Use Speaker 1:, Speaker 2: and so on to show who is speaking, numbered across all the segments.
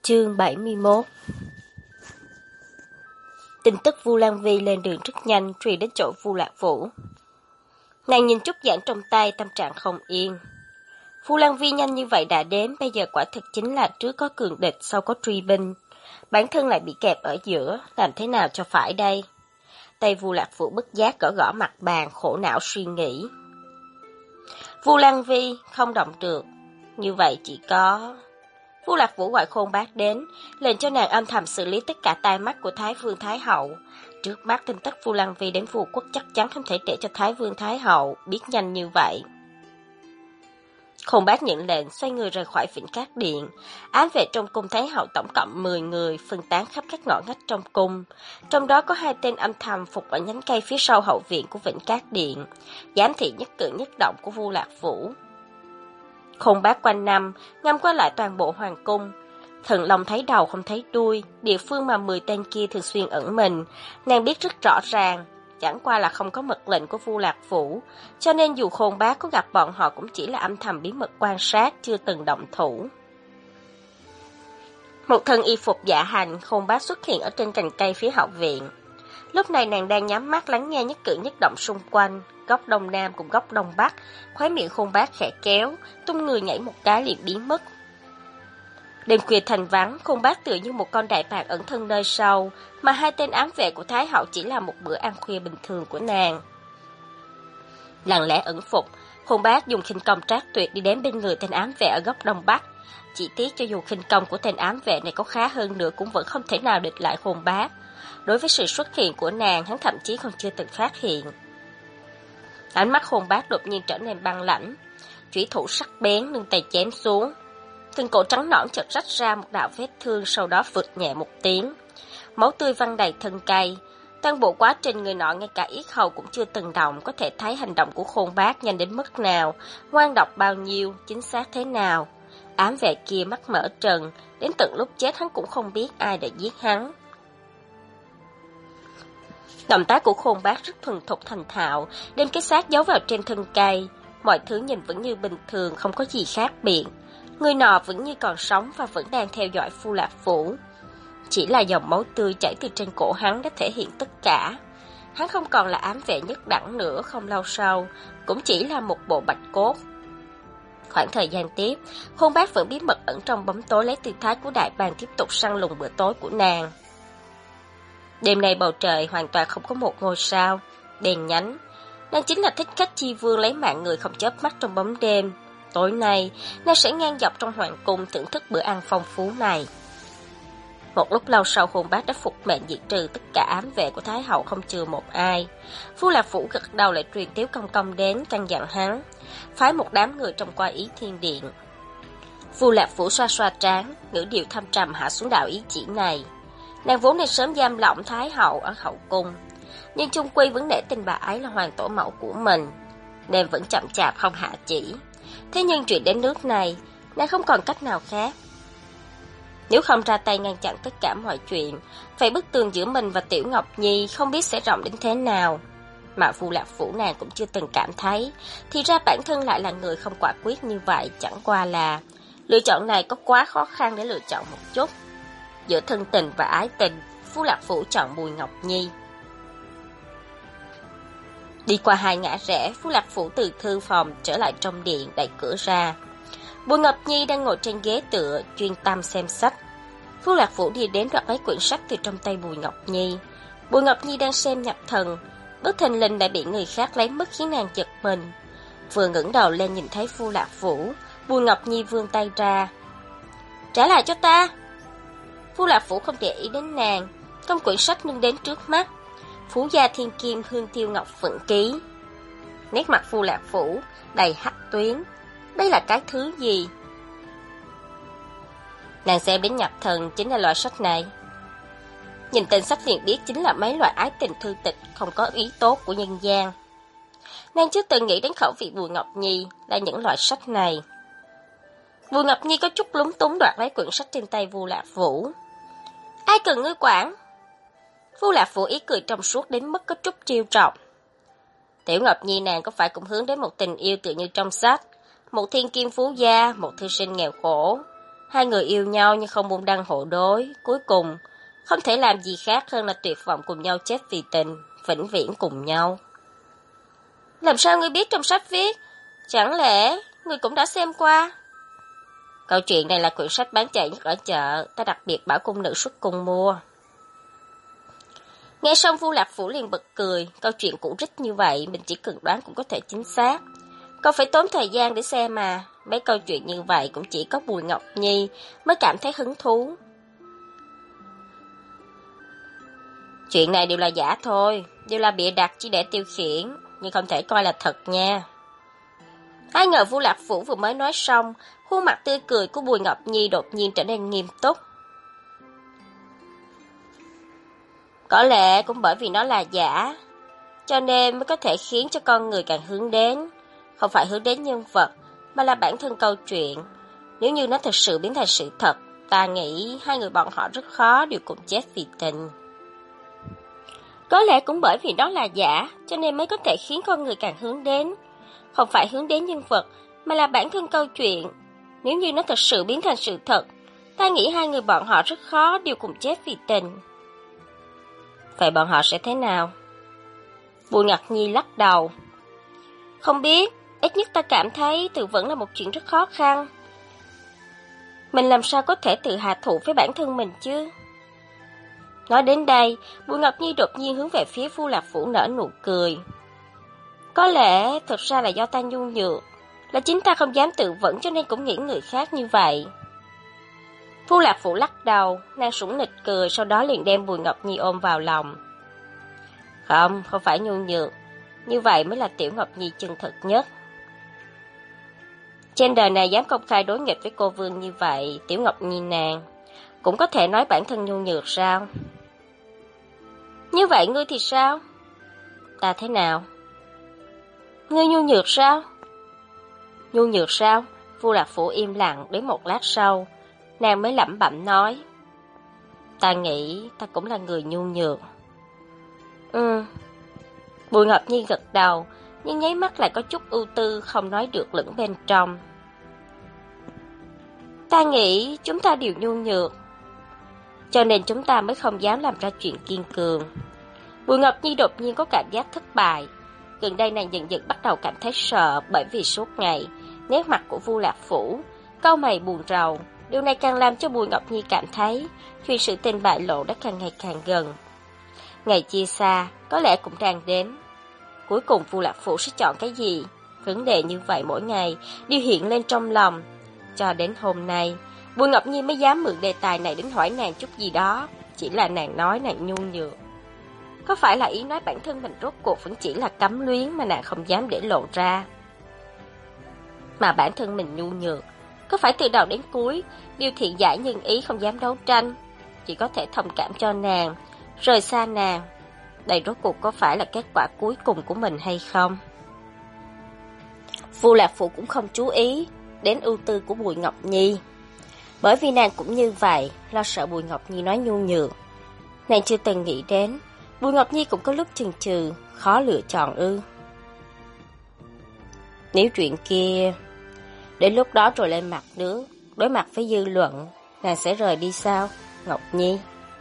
Speaker 1: Chương 71. Tin tức Vu Lan Vi lên đường rất nhanh, truyền đến chỗ Vu Lạc Vũ. Nàng nhìn trúc giản trong tay, tâm trạng không yên. Vu Lan Vi nhanh như vậy đã đến, bây giờ quả thực chính là trước có cường địch, sau có truy binh. Bản thân lại bị kẹp ở giữa, làm thế nào cho phải đây? Tay Vu Lạc Vũ bất giác gõ gõ mặt bàn, khổ não suy nghĩ. Vu Lan Vi không động được, như vậy chỉ có... Vu Lạc Vũ gọi Khôn Bác đến, lệnh cho nàng âm thầm xử lý tất cả tai mắt của Thái Vương Thái Hậu. Trước mắt tin tức Vu Lan Vi đến Vu Quốc chắc chắn không thể để cho Thái Vương Thái Hậu biết nhanh như vậy. Khôn Bác nhận lệnh, xoay người rời khỏi Vĩnh Cát Điện. Ám vệ trong cung Thái Hậu tổng cộng 10 người, phân tán khắp các ngõ ngách trong cung. Trong đó có 2 tên âm thầm phục ở nhánh cây phía sau hậu viện của Vĩnh Cát Điện, giám thị nhất cử nhất động của Vu Lạc Vũ. Khôn Bác quanh năm, ngắm qua lại toàn bộ hoàng cung. Thần Long thấy đầu không thấy đuôi, địa phương mà 10 tên kia thường xuyên ẩn mình, nàng biết rất rõ ràng, chẳng qua là không có mật lệnh của Vu Lạc Vũ, cho nên dù Khôn Bác có gặp bọn họ cũng chỉ là âm thầm bí mật quan sát, chưa từng động thủ. Một thân y phục dạ hành, Khôn Bác xuất hiện ở trên cành cây phía hậu viện. Lúc này nàng đang nhắm mắt lắng nghe nhất cử nhất động xung quanh, góc đông nam cùng góc đông bắc, khóe miệng Khôn Bác khẽ kéo, tung người nhảy một cái liền biến mất. Đêm khuya thành vắng, Khôn Bác tựa như một con đại bàng ẩn thân nơi sâu, mà 2 tên ám vệ của Thái Hậu chỉ là một bữa ăn khuya bình thường của nàng. Lặng lẽ ẩn phục, Khôn Bác dùng khinh công trác tuyệt đi đến bên người tên ám vệ ở góc đông bắc. Chỉ tiếc cho dù khinh công của tên ám vệ này có khá hơn nữa cũng vẫn không thể nào địch lại Khôn Bác. Đối với sự xuất hiện của nàng, hắn thậm chí còn chưa từng phát hiện. Ánh mắt Khôn Bác đột nhiên trở nên băng lãnh, chủy thủ sắc bén nâng tay chém xuống. Thân cổ trắng nõn chợt rách ra một đạo vết thương, sau đó phụt nhẹ một tiếng. Máu tươi văng đầy thân cây. Toàn bộ quá trình người nọ ngay cả yết hầu cũng chưa từng động, có thể thấy hành động của Khôn Bác nhanh đến mức nào, ngoan độc bao nhiêu, chính xác thế nào. Ám vệ kia mắt mở trừng, đến tận lúc chết hắn cũng không biết ai đã giết hắn. Động tác của Khôn Bác rất thuần thục thành thạo, đem cái xác giấu vào trên thân cây. Mọi thứ nhìn vẫn như bình thường, không có gì khác biệt. Người nọ vẫn như còn sống và vẫn đang theo dõi Vu Lạc Vũ. Chỉ là dòng máu tươi chảy từ trên cổ hắn đã thể hiện tất cả. Hắn không còn là ám vệ nhất đẳng nữa, không lâu sau, cũng chỉ là một bộ bạch cốt. Khoảng thời gian tiếp, Khôn Bác vẫn bí mật ẩn trong bóng tối lấy tư thái của đại bàng tiếp tục săn lùng bữa tối của nàng. Đêm nay bầu trời hoàn toàn không có một ngôi sao, đèn nhánh. Nàng chính là thích khách chi vương lấy mạng người không chớp mắt trong bóng đêm. Tối nay, nàng sẽ ngang dọc trong hoàng cung thưởng thức bữa ăn phong phú này. Một lúc lâu sau, Khôn Bác đã phục mệnh diệt trừ tất cả ám vệ của Thái Hậu không chừa một ai. Vu Lạc Vũ gật đầu lại truyền Tiếu Công Công đến, căn dặn hắn phái một đám người trong qua Ý Thiên Điện. Vu Lạc Vũ xoa xoa trán, ngữ điệu thâm trầm hạ xuống đạo ý chỉ này. Nàng vốn nên sớm giam lỏng Thái Hậu ở hậu cung, nhưng chung quy vẫn để tin bà ấy là hoàng tổ mẫu của mình, nên vẫn chậm chạp không hạ chỉ. Thế nhưng chuyện đến nước này, nàng không còn cách nào khác. Nếu không ra tay ngăn chặn tất cả mọi chuyện, vậy bức tường giữa mình và Tiểu Ngọc Nhi không biết sẽ rộng đến thế nào. Mà Vu Lạc Vũ nàng cũng chưa từng cảm thấy, thì ra bản thân lại là người không quả quyết như vậy, chẳng qua là lựa chọn này có quá khó khăn để lựa chọn một chút. Giữa thân tình và ái tình, Vu Lạc Vũ chọn Bùi Ngọc Nhi. Đi qua 2 ngã rẽ, Vu Lạc Vũ từ thư phòng trở lại trong điện, đẩy cửa ra. Bùi Ngọc Nhi đang ngồi trên ghế tựa, chuyên tâm xem sách. Vu Lạc Vũ đi đến đoạt lấy quyển sách từ trong tay Bùi Ngọc Nhi. Bùi Ngọc Nhi đang xem nhập thần, bất thình lình đã bị người khác lấy mất khiến nàng giật mình. Vừa ngẩng đầu lên nhìn thấy Vu Lạc Vũ, Bùi Ngọc Nhi vươn tay ra. Trả lại cho ta! Vu Lạc Vũ không để ý đến nàng, trong quyển sách nâng đến trước mắt. Phú gia thiên kim hương tiêu ngọc phượng ký. Nét mặt Vu Lạc Vũ đầy hắc tuyến. Đây là cái thứ gì? Nàng xem đến nhập thần chính là loại sách này. Nhìn tên sách liền biết chính là mấy loại ái tình thư tịch không có ý tốt của nhân gian. Nàng chưa từng nghĩ đến khẩu vị Bùi Ngọc Nhi là những loại sách này. Bùi Ngọc Nhi có chút lúng túng đoạt lấy quyển sách trên tay Vu Lạc Vũ. Ai cần ngươi quản? Vu Lạc Vũ ý cười trong suốt đến mức có chút trêu chọc. Tiểu Ngọc Nhi nàng có phải cũng hướng đến một tình yêu tự như trong sách, một thiên kim phú gia, một thư sinh nghèo khổ. Hai người yêu nhau nhưng không môn đăng hộ đối, cuối cùng không thể làm gì khác hơn là tuyệt vọng cùng nhau chết vì tình, vĩnh viễn cùng nhau. Làm sao ngươi biết trong sách viết? Chẳng lẽ ngươi cũng đã xem qua? Câu chuyện này là quyển sách bán chạy nhất ở chợ, ta đặc biệt bảo cung nữ xuất cung mua. Nghe xong Vu Lạc Phủ liền bật cười, câu chuyện cũ rích như vậy mình chỉ cần đoán cũng có thể chính xác. Còn phải tốn thời gian để xem mà, mấy câu chuyện như vậy cũng chỉ có Bùi Ngọc Nhi mới cảm thấy hứng thú. Chuyện này đều là giả thôi, đều là bịa đặt chỉ để tiêu khiển, nhưng không thể coi là thật nha. Ai ngờ Vu Lạc Phủ vừa mới nói xong, khuôn mặt tươi cười của Bùi Ngọc Nhi đột nhiên trở nên nghiêm túc. Có lẽ cũng bởi vì nó là giả, cho nên mới có thể khiến cho con người càng hướng đến, không phải hướng đến nhân vật, mà là bản thân câu chuyện. Nếu như nó thực sự biến thành sự thật, ta nghĩ hai người bọn họ rất khó đều cùng chết vì tình. Có lẽ cũng bởi vì đó là giả, cho nên mới có thể khiến con người càng hướng đến, không phải hướng đến nhân vật, mà là bản thân câu chuyện. Nếu như nó thực sự biến thành sự thật, ta nghĩ hai người bọn họ rất khó đều cùng chết vì tình. Vậy bọn họ sẽ thế nào? Bùi Ngọc Nhi lắc đầu. Không biết, ít nhất ta cảm thấy tự vẫn là một chuyện rất khó khăn. Mình làm sao có thể tự hạ thủ với bản thân mình chứ? Nói đến đây, Bùi Ngọc Nhi đột nhiên hướng về phía Vu Lạc Phủ nở nụ cười. Có lẽ thực ra là do ta nhu nhược, là chính ta không dám tự vẫn cho nên cũng nghĩ người khác như vậy. Vu Lạc Phủ lắc đầu, nàng sủng nịch cười, sau đó liền đem Bùi Ngọc Nhi ôm vào lòng. Không phải nhu nhược, như vậy mới là Tiểu Ngọc Nhi chân thật nhất. Trên đời này dám công khai đối nghịch với cô Vương như vậy, Tiểu Ngọc Nhi nàng cũng có thể nói bản thân nhu nhược sao? Như vậy ngươi thì sao? Ta thế nào? Ngươi nhu nhược sao? Nhu nhược sao? Vu Lạc Phủ im lặng đến một lát sau, nàng mới lẩm bẩm nói. Ta nghĩ ta cũng là người nhu nhược. Bùi Ngọc Nhi gật đầu, nhưng nháy mắt lại có chút ưu tư không nói được lẫn bên trong. Ta nghĩ chúng ta đều nhu nhược, cho nên chúng ta mới không dám làm ra chuyện kiên cường. Bùi Ngọc Nhi đột nhiên có cảm giác thất bại. Gần đây nàng dần dần bắt đầu cảm thấy sợ, bởi vì suốt ngày, nét mặt của Vu Lạc Phủ, cau mày buồn rầu. Điều này càng làm cho Bùi Ngọc Nhi cảm thấy chuyện sự tình bại lộ đã càng ngày càng gần. Ngày chia xa, có lẽ cũng đang đến. Cuối cùng Vu Lạc Phủ sẽ chọn cái gì? Vấn đề như vậy mỗi ngày đều hiện lên trong lòng. Cho đến hôm nay, Bùi Ngọc Nhi mới dám mượn đề tài này đến hỏi nàng chút gì đó. Chỉ là nàng nói nàng nhu nhược. Có phải là ý nói bản thân mình rốt cuộc vẫn chỉ là cấm luyến mà nàng không dám để lộ ra? Mà bản thân mình nhu nhược, có phải từ đầu đến cuối đều thiện giải nhân ý không dám đấu tranh, chỉ có thể thông cảm cho nàng, rời xa nàng? Đây rốt cuộc có phải là kết quả cuối cùng của mình hay không? Vu Lạc Phụ cũng không chú ý đến ưu tư của Bùi Ngọc Nhi, bởi vì nàng cũng như vậy, lo sợ Bùi Ngọc Nhi nói nhu nhược. Nàng chưa từng nghĩ đến Bùi Ngọc Nhi cũng có lúc chần chừ, khó lựa chọn ư? Nếu chuyện kia đến lúc đó rồi lên mặt nước, đối mặt với dư luận, nàng sẽ rời đi sao, Ngọc Nhi?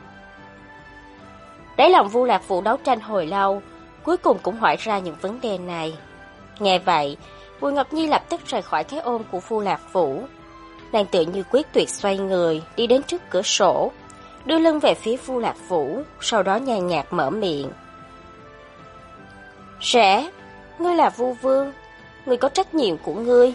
Speaker 1: Đáy lòng Vu Lạc Phụ đấu tranh hồi lâu, cuối cùng cũng hỏi ra những vấn đề này. Nghe vậy, Bùi Ngọc Nhi lập tức rời khỏi cái ôm của Vu Lạc Phụ. Nàng tự như quyết tuyệt xoay người, đi đến trước cửa sổ, đưa lưng về phía Vu Lạc Phụ, sau đó nhàn nhạt mở miệng. Rẽ, ngươi là Vu Vương, ngươi có trách nhiệm của ngươi.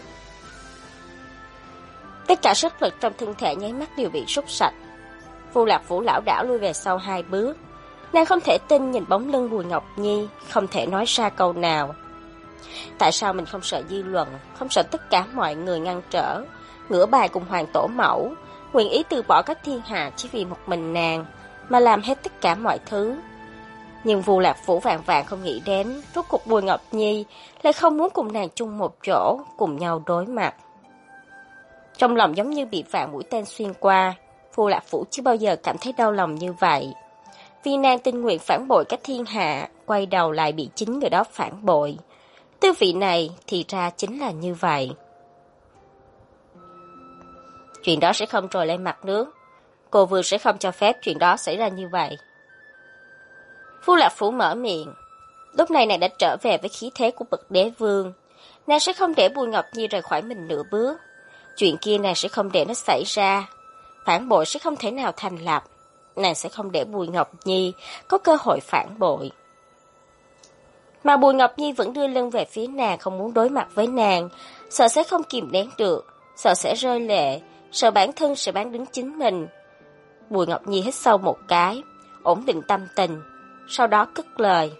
Speaker 1: Tất cả sức lực trong thân thể nháy mắt đều bị rút sạch. Vu Lạc Phụ lảo đảo lui về sau 2 bước. Nàng không thể tin nhìn bóng lưng Bùi Ngọc Nhi, không thể nói ra câu nào. Tại sao mình không sợ dư luận, không sợ tất cả mọi người ngăn trở, ngửa bài cùng hoàng tổ mẫu, nguyện ý từ bỏ các thiên hạ chỉ vì một mình nàng, mà làm hết tất cả mọi thứ. Nhưng Vu Lạc Phủ vạn vạn không nghĩ đến, rốt cuộc Bùi Ngọc Nhi lại không muốn cùng nàng chung một chỗ, cùng nhau đối mặt. Trong lòng giống như bị vạn mũi tên xuyên qua, Vu Lạc Phủ chưa bao giờ cảm thấy đau lòng như vậy. Vì nàng tình nguyện phản bội các thiên hạ, quay đầu lại bị chính người đó phản bội. Tư vị này thì ra chính là như vậy. Chuyện đó sẽ không trồi lên mặt nước. Cô Vương sẽ không cho phép chuyện đó xảy ra như vậy. Vu Lạc Phủ mở miệng. Lúc này nàng đã trở về với khí thế của bậc đế vương. Nàng sẽ không để Bùi Ngọc Nhi rời khỏi mình nửa bước. Chuyện kia nàng sẽ không để nó xảy ra. Phản bội sẽ không thể nào thành lập. Nàng sẽ không để Bùi Ngọc Nhi có cơ hội phản bội. Mà Bùi Ngọc Nhi vẫn đưa lưng về phía nàng, không muốn đối mặt với nàng, sợ sẽ không kìm nén được, sợ sẽ rơi lệ, sợ bản thân sẽ bán đứng chính mình. Bùi Ngọc Nhi hít sâu một cái, ổn định tâm tình, sau đó cất lời.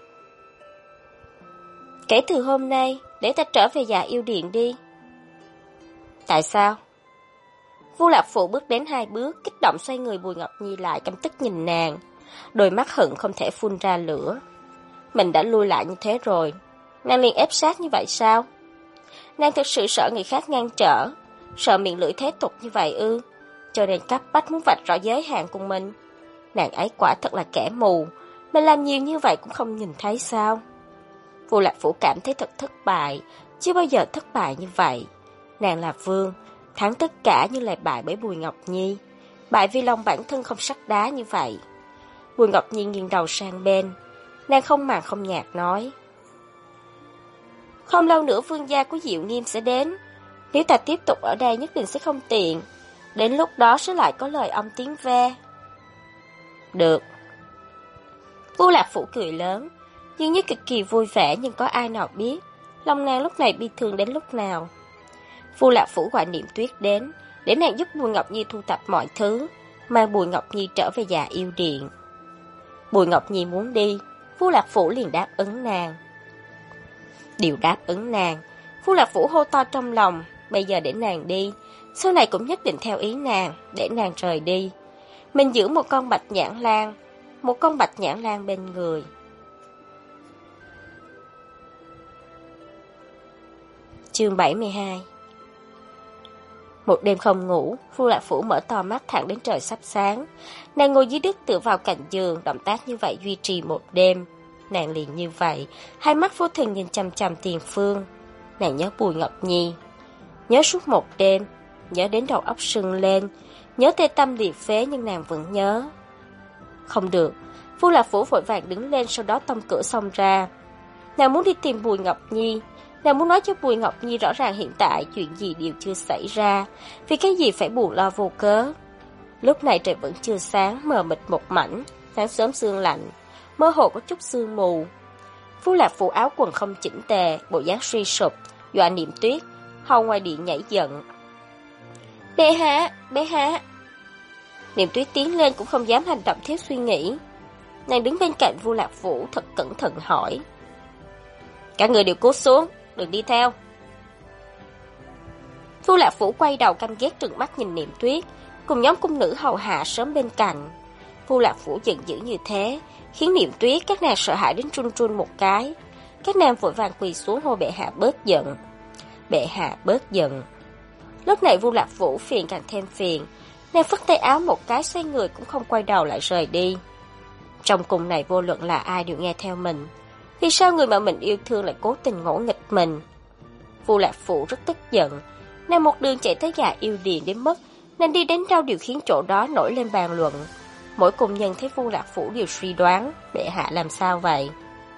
Speaker 1: Kể từ hôm nay, để ta trở về Dạ Yêu Điện đi. Tại sao? Vu Lạc Phụ bước đến 2 bước, kích động xoay người Bùi Ngọc Nhi lại, căm tức nhìn nàng, đôi mắt hận không thể phun ra lửa. Mình đã lui lại như thế rồi, nàng liền ép sát như vậy sao? Nàng thực sự sợ người khác ngăn trở, sợ miệng lưỡi thế tục như vậy ư? Cho nên cấp bách muốn vạch rõ giới hạn của mình. Nàng ấy quả thật là kẻ mù, mình làm nhiều như vậy cũng không nhìn thấy sao? Vu Lạc Phủ cảm thấy thật thất bại, chưa bao giờ thất bại như vậy. Nàng là vương, thắng tất cả nhưng lại bại bởi Bùi Ngọc Nhi, bại vì lòng bản thân không sắt đá như vậy. Bùi Ngọc Nhi nghiêng đầu sang bên, nàng không màng không nhạt nói. Không lâu nữa vương gia của Diệu Nghiêm sẽ đến, nếu ta tiếp tục ở đây nhất định sẽ không tiện, đến lúc đó sẽ lại có lời âm tiếng ve. Được. Vu Lạc Phủ cười lớn, dường như cực kỳ vui vẻ, nhưng có ai nào biết lòng nàng lúc này bi thương đến lúc nào. Vu Lạc Phủ gọi Niệm Tuyết đến, để nàng giúp Bùi Ngọc Nhi thu thập mọi thứ, mang Bùi Ngọc Nhi trở về Dạ Yêu Điện. Bùi Ngọc Nhi muốn đi, Vu Lạc Phủ liền đáp ứng nàng. Điều đáp ứng nàng, Vu Lạc Phủ hô to trong lòng, bây giờ để nàng đi, sau này cũng nhất định theo ý nàng, để nàng rời đi. Mình giữ một con bạch nhãn lan bên người. Chương 72. Một đêm không ngủ, Vu Lạc Phủ mở to mắt thẳng đến trời sắp sáng. Nàng ngồi dưới đất tựa vào cạnh giường, động tác như vậy duy trì một đêm. Nàng liền như vậy, hai mắt vô tình nhìn chằm chằm tiền phương. Nàng nhớ Bùi Ngọc Nhi, nhớ suốt một đêm, nhớ đến đầu óc sưng lên, nhớ tê tâm liệt phế, nhưng nàng vẫn nhớ. Không được, Vu Lạc Phủ vội vàng đứng lên, sau đó tông cửa xông ra. Nàng muốn đi tìm Bùi Ngọc Nhi. Nàng muốn nói cho Bùi Ngọc Nhi rõ ràng hiện tại chuyện gì đều chưa xảy ra, vì cái gì phải buồn lo vô cớ. Lúc này trời vẫn chưa sáng, mờ mịt một mảnh, sáng sớm sương lạnh, mơ hồ có chút sương mù. Vu Lạc Phủ áo quần không chỉnh tề, bộ dáng suy sụp, dọa Niệm Tuyết, hầu ngoài điện nhảy giận. Bệ hạ! Niệm Tuyết tiến lên cũng không dám hành động thiếu suy nghĩ. Nàng đứng bên cạnh Vu Lạc Phủ thật cẩn thận hỏi. Các người đều cút xuống, đừng đi theo. Vu Lạc Phủ quay đầu căm ghét trừng mắt nhìn Niệm Tuyết, cùng nhóm cung nữ hầu hạ sớm bên cạnh. Vu Lạc Phủ giận dữ như thế, khiến Niệm Tuyết các nàng sợ hãi đến run run một cái. Các nàng vội vàng quỳ xuống hô bệ hạ bớt giận. Bệ hạ bớt giận. Lúc này Vu Lạc Phủ phiền càng thêm phiền, nàng phất tay áo một cái, xoay người cũng không quay đầu lại rời đi. Trong cung này vô luận là ai đều nghe theo mình, vì sao người mà mình yêu thương lại cố tình ngỗ nghịch mình? Vu Lạc Phủ rất tức giận, nàng một đường chạy tới Dạ Yêu Điện đến mức nàng đi đến đâu đều khiến chỗ đó nổi lên bàn luận. Mỗi cung nhân thấy Vu Lạc Phủ đều suy đoán bệ hạ làm sao vậy.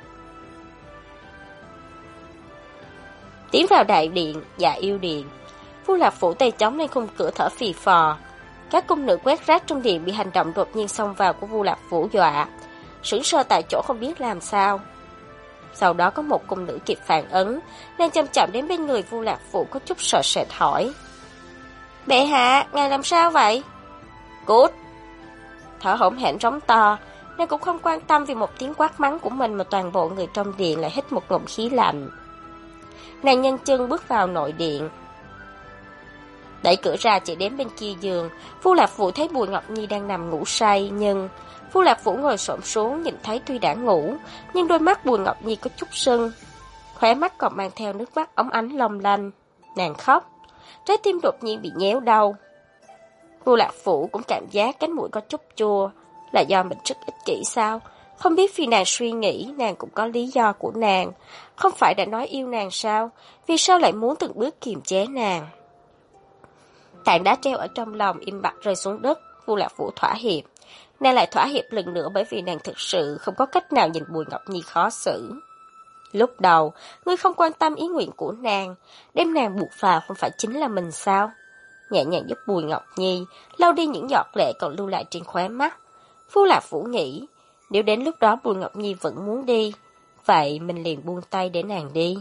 Speaker 1: Tiến vào đại điện Dạ Yêu Điện, Vu Lạc Phủ tay chống lên khung cửa thở phì phò. Các cung nữ quét rác trong điện bị hành động đột nhiên xông vào của Vu Lạc Phủ dọa, sững sờ tại chỗ không biết làm sao. Sau đó có một cung nữ kịp phản ứng, nên chậm chậm đến bên người Vu Lạc Phủ có chút sợ sệt hỏi. Bệ hạ, ngài làm sao vậy? Cút! Thở hổn hển rống to, nên cũng không quan tâm vì một tiếng quát mắng của mình mà toàn bộ người trong điện lại hít một ngụm khí lạnh. Nàng nhanh chân bước vào nội điện. Đẩy cửa ra chạy đến bên kia giường, Vu Lạc Phủ thấy Bùi Ngọc Nhi đang nằm ngủ say, nhưng Vu Lạc Phủ ngồi xổm xuống nhìn thấy tuy đã ngủ, nhưng đôi mắt Bùi Ngọc Nhi có chút sưng, khóe mắt còn mang theo nước mắt óng ánh long lanh. Nàng khóc, trái tim đột nhiên bị nhéo đau. Vu Lạc Phủ cũng cảm giác cánh mũi có chút chua, là do mình rất ích kỷ sao? Không biết vì nàng suy nghĩ, nàng cũng có lý do của nàng. Không phải đã nói yêu nàng sao? Vì sao lại muốn từng bước kiềm chế nàng? Tảng đá treo ở trong lòng im bặt rơi xuống đất. Vu Lạc Vũ thỏa hiệp. Nàng lại thỏa hiệp lần nữa bởi vì nàng thực sự không có cách nào nhìn Bùi Ngọc Nhi khó xử. Lúc đầu, ngươi không quan tâm ý nguyện của nàng, đem nàng buộc vào không phải chính là mình sao? Nhẹ nhàng giúp Bùi Ngọc Nhi lau đi những giọt lệ còn lưu lại trên khóe mắt. Vu Lạc Vũ nghĩ, nếu đến lúc đó Bùi Ngọc Nhi vẫn muốn đi, vậy mình liền buông tay để nàng đi.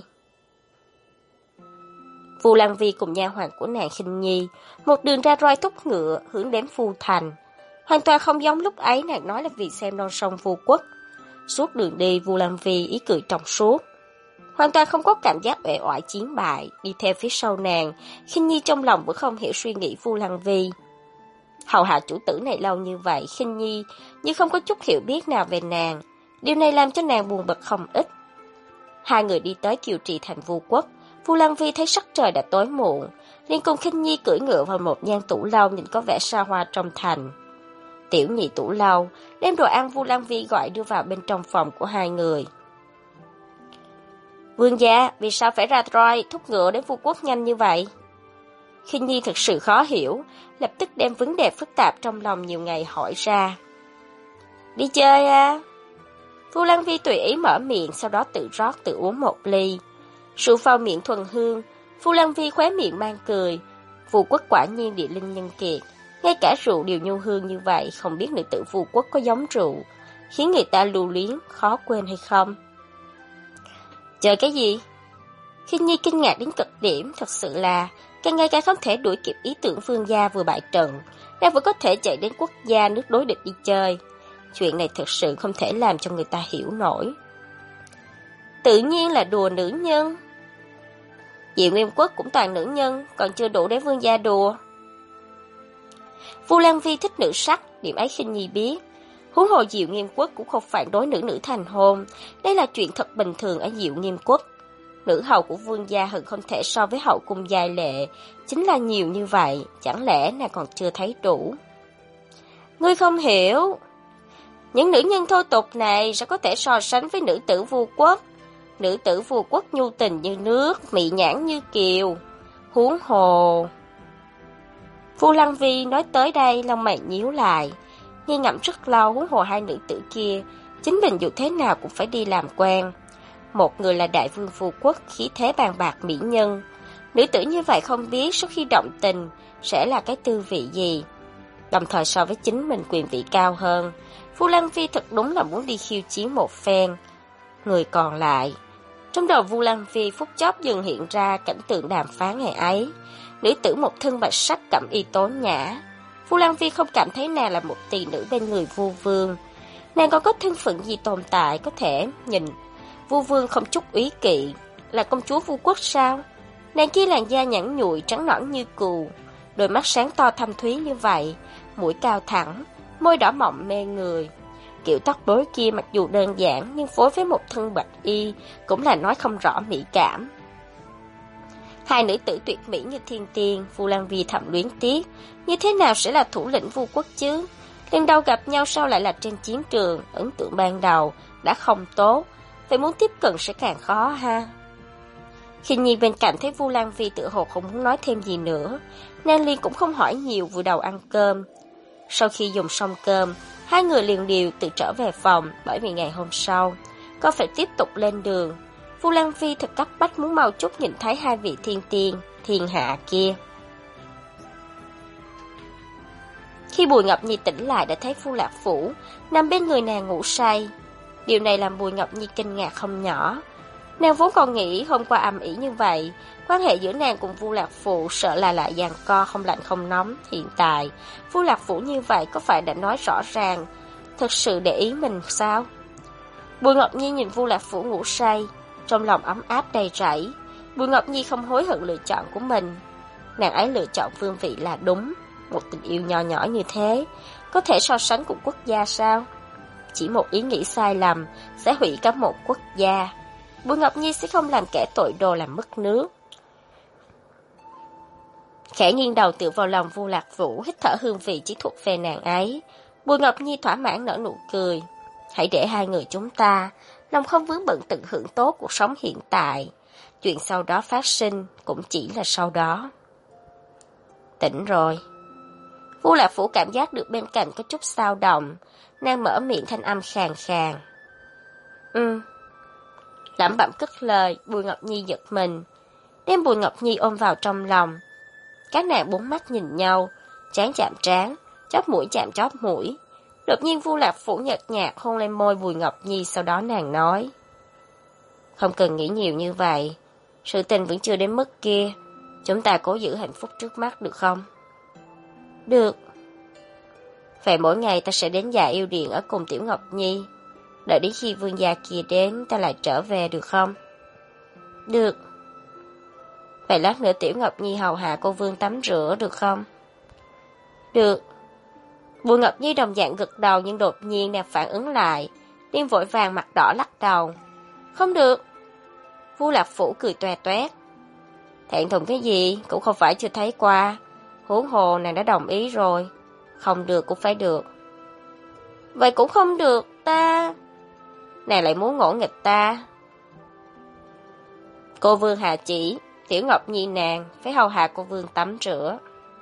Speaker 1: Vu Lăng Vi cùng nha hoàn của nàng Khinh Nhi, một đường ra roi thúc ngựa hướng đến Phu Thành. Hoàn toàn không giống lúc ấy nàng nói là vì xem non sông Vu Quốc. Suốt đường đi, Vu Lăng Vi ý cười trong suốt, hoàn toàn không có cảm giác uể oải chiến bại. Đi theo phía sau nàng, Khinh Nhi trong lòng vẫn không hiểu suy nghĩ Vu Lăng Vi. Hầu hạ chủ tử này lâu như vậy, Khinh Nhi như không có chút hiểu biết nào về nàng. Điều này làm cho nàng buồn bực không ít. Hai người đi tới Kiều Trì thành Vu Quốc. Vu Lăng Vi thấy sắc trời đã tối muộn, liền cùng Khinh Nhi cưỡi ngựa vào một gian tủ lâu nhìn có vẻ xa hoa trong thành. Tiểu nhị tủ lâu đem đồ ăn Vu Lăng Vi gọi đưa vào bên trong phòng của hai người. Vương gia, vì sao phải ra roi thúc ngựa đến Vu Quốc nhanh như vậy? Khinh Nhi thực sự khó hiểu, lập tức đem vấn đề phức tạp trong lòng nhiều ngày hỏi ra. Đi chơi à? Vu Lăng Vi tùy ý mở miệng, sau đó tự rót tự uống một ly. Rượu vào miệng thuần hương, Vu Lăng Vi khóe miệng mang cười. Vu Quốc quả nhiên địa linh nhân kiệt, ngay cả rượu đều nhu hương như vậy, không biết nữ tử Vu Quốc có giống rượu, khiến người ta lưu luyến, khó quên hay không? Chơi cái gì? Khinh Nhi kinh ngạc đến cực điểm, thật sự là càng ngày càng không thể đuổi kịp ý tưởng vương gia vừa bại trận, nàng vẫn có thể chạy đến quốc gia nước đối địch đi chơi. Chuyện này thật sự không thể làm cho người ta hiểu nổi. Tự nhiên là đùa nữ nhân. Diệu Nguyên Quốc cũng toàn nữ nhân, còn chưa đủ để vương gia đùa. Vu Lăng Vi thích nữ sắc, điểm ấy Khinh Nhi biết. Huống hồ Diệu Nghiêm Quốc cũng không phản đối nữ thành hôn, đây là chuyện thật bình thường ở Diệu Nghiêm Quốc. Nữ hầu của vương gia hận không thể so với hậu cung giai lệ, chính là nhiều như vậy, chẳng lẽ nàng còn chưa thấy đủ? Ngươi không hiểu, những nữ nhân thô tục này sẽ có thể so sánh với nữ tử Vu Quốc. Nữ tử Vu Quốc nhu tình như nước, mị nhãn như kiều. Huống hồ... Vu Lăng Vi nói tới đây, lông mày nhíu lại. Nghi ngẫm rất lâu, huống hồ hai nữ tử kia, chính mình dù thế nào cũng phải đi làm quen. Một người là đại vương Vu Quốc, khí thế bàn bạc mỹ nhân. Nữ tử như vậy không biết sau khi động tình sẽ là cái tư vị gì. Đồng thời so với chính mình quyền vị cao hơn, Vu Lăng Vi thật đúng là muốn đi khiêu chiến một phen. Người còn lại, trong đầu Vu Lăng Vi phút chốc dần hiện ra cảnh tượng đàm phán ngày ấy. Nữ tử một thân bạch sắc cẩm y tốn nhã. Vu Lăng Vi không cảm thấy nàng là một tỳ nữ bên người Vu Vương. Nàng còn có thân phận gì tồn tại có thể nhìn Vu Vương không chút úy kỵ, là công chúa Vu Quốc sao? Nàng kia làn da nhẵn nhụi trắng nõn như cừu, đôi mắt sáng to thâm thúy như vậy, mũi cao thẳng, môi đỏ mọng mê người. Kiểu tóc rối kia mặc dù đơn giản nhưng phối với một thân bạch y cũng là nói không rõ mỹ cảm. Hai nữ tử tuyệt mỹ như thiên tiên, Vu Lăng Vi thầm luyến tiếc, như thế nào sẽ là thủ lĩnh Vu Quốc chứ? Lần đầu gặp nhau sao lại là trên chiến trường, ấn tượng ban đầu đã không tốt, vậy muốn tiếp cận sẽ càng khó ha. Khinh Nhi bên cạnh thấy Vu Lăng Vi tự hồ không muốn nói thêm gì nữa, nàng liền cũng không hỏi nhiều, vừa đầu ăn cơm. Sau khi dùng xong cơm, hai người liền điều tự trở về phòng, bởi vì ngày hôm sau có phải tiếp tục lên đường. Vu Lăng Vi thật cấp bách muốn mau chút nhìn thấy hai vị thiên tiên, thiên hạ kia. Khi Bùi Ngọc Nhi tỉnh lại đã thấy Vu Lạc Vũ nằm bên người nàng ngủ say. Điều này làm Bùi Ngọc Nhi kinh ngạc không nhỏ. Nàng vốn còn nghĩ hôm qua ầm ĩ như vậy, quan hệ giữa nàng cùng Vu Lạc Vũ sợ là lại giằng co không lạnh không nóng. Hiện tại, Vu Lạc Vũ như vậy có phải đã nói rõ ràng, thật sự để ý mình sao? Bùi Ngọc Nhi nhìn Vu Lạc Vũ ngủ say, trong lòng ấm áp đầy rẫy. Bùi Ngọc Nhi không hối hận lựa chọn của mình. Nàng ấy lựa chọn vương vị là đúng. Một tình yêu nho nhỏ như thế, có thể so sánh cùng quốc gia sao? Chỉ một ý nghĩ sai lầm sẽ hủy cả một quốc gia. Bùi Ngọc Nhi sẽ không làm kẻ tội đồ làm mất nước. Khẽ nghiêng đầu tựa vào lòng Vu Lạc Vũ, hít thở hương vị chỉ thuộc về nàng ấy. Bùi Ngọc Nhi thỏa mãn nở nụ cười. Hãy để hai người chúng ta lòng không vướng bận tận hưởng tốt cuộc sống hiện tại. Chuyện sau đó phát sinh cũng chỉ là sau đó. Tỉnh rồi. Vu Lạc Phủ cảm giác được bên cạnh có chút xao động, nàng mở miệng thanh âm khàn khàn. Lẩm bẩm cất lời, Bùi Ngọc Nhi giật mình, đem Bùi Ngọc Nhi ôm vào trong lòng. Các nàng bốn mắt nhìn nhau, trán chạm trán, chóp mũi chạm chóp mũi. Đột nhiên Vu Lạc Phủ nhợt nhạt hôn lên môi Bùi Ngọc Nhi, sau đó nàng nói: Không cần nghĩ nhiều như vậy, sự tình vẫn chưa đến mức kia, chúng ta cố giữ hạnh phúc trước mắt được không? Được. Vậy mỗi ngày ta sẽ đến Dạ Yêu Điện ở cùng Tiểu Ngọc Nhi, đợi đến khi vương gia kia đến ta lại trở về được không? Được. Vậy lát nữa Tiểu Ngọc Nhi hầu hạ cô vương tắm rửa được không? Được. Bùi Ngọc Nhi đồng dạng gật đầu, nhưng đột nhiên nàng phản ứng lại, liền vội vàng mặt đỏ lắc đầu. Không được. Vu Lạc Phủ cười toe toét. Thẹn thùng cái gì, cũng không phải chưa thấy qua. Huống hồ nàng đã đồng ý rồi. Không được cũng phải được. Vậy cũng không được, ta... Nàng lại muốn ngỗ nghịch ta. Cô vương hạ chỉ, Tiểu Ngọc Nhi nàng phải hầu hạ cô vương tắm rửa.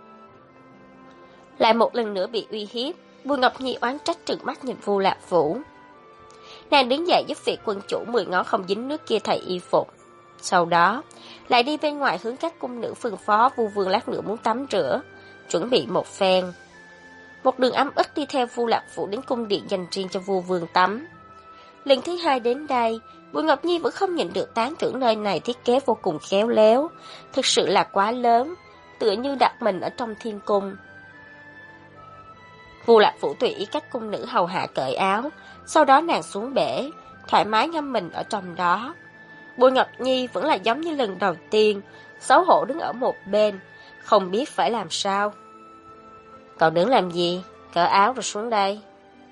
Speaker 1: Lại một lần nữa bị uy hiếp, Bùi Ngọc Nhi oán trách trừng mắt nhìn Vu Lạc Phủ. Nàng đứng dậy giúp vị quân chủ 10 ngón không dính nước kia thay y phục. Sau đó, lại đi bên ngoài hướng các cung nữ phân phó Vu vương lát nữa muốn tắm rửa, chuẩn bị một phen. Một đường ấm ức đi theo Vu Lạc Phủ đến cung điện dành riêng cho Vu vương tắm. Lần thứ hai đến đây, Bùi Ngọc Nhi vẫn không nhận được tán thưởng nơi này thiết kế vô cùng khéo léo, thực sự là quá lớn, tựa như đặt mình ở trong thiên cung. Vu Lạc Phủ tùy ý các cung nữ hầu hạ cởi áo, sau đó nàng xuống bể, thoải mái ngâm mình ở trong đó. Bùi Ngọc Nhi vẫn là giống như lần đầu tiên, xấu hổ đứng ở một bên, không biết phải làm sao. Cậu đứng làm gì? Cởi áo rồi xuống đây.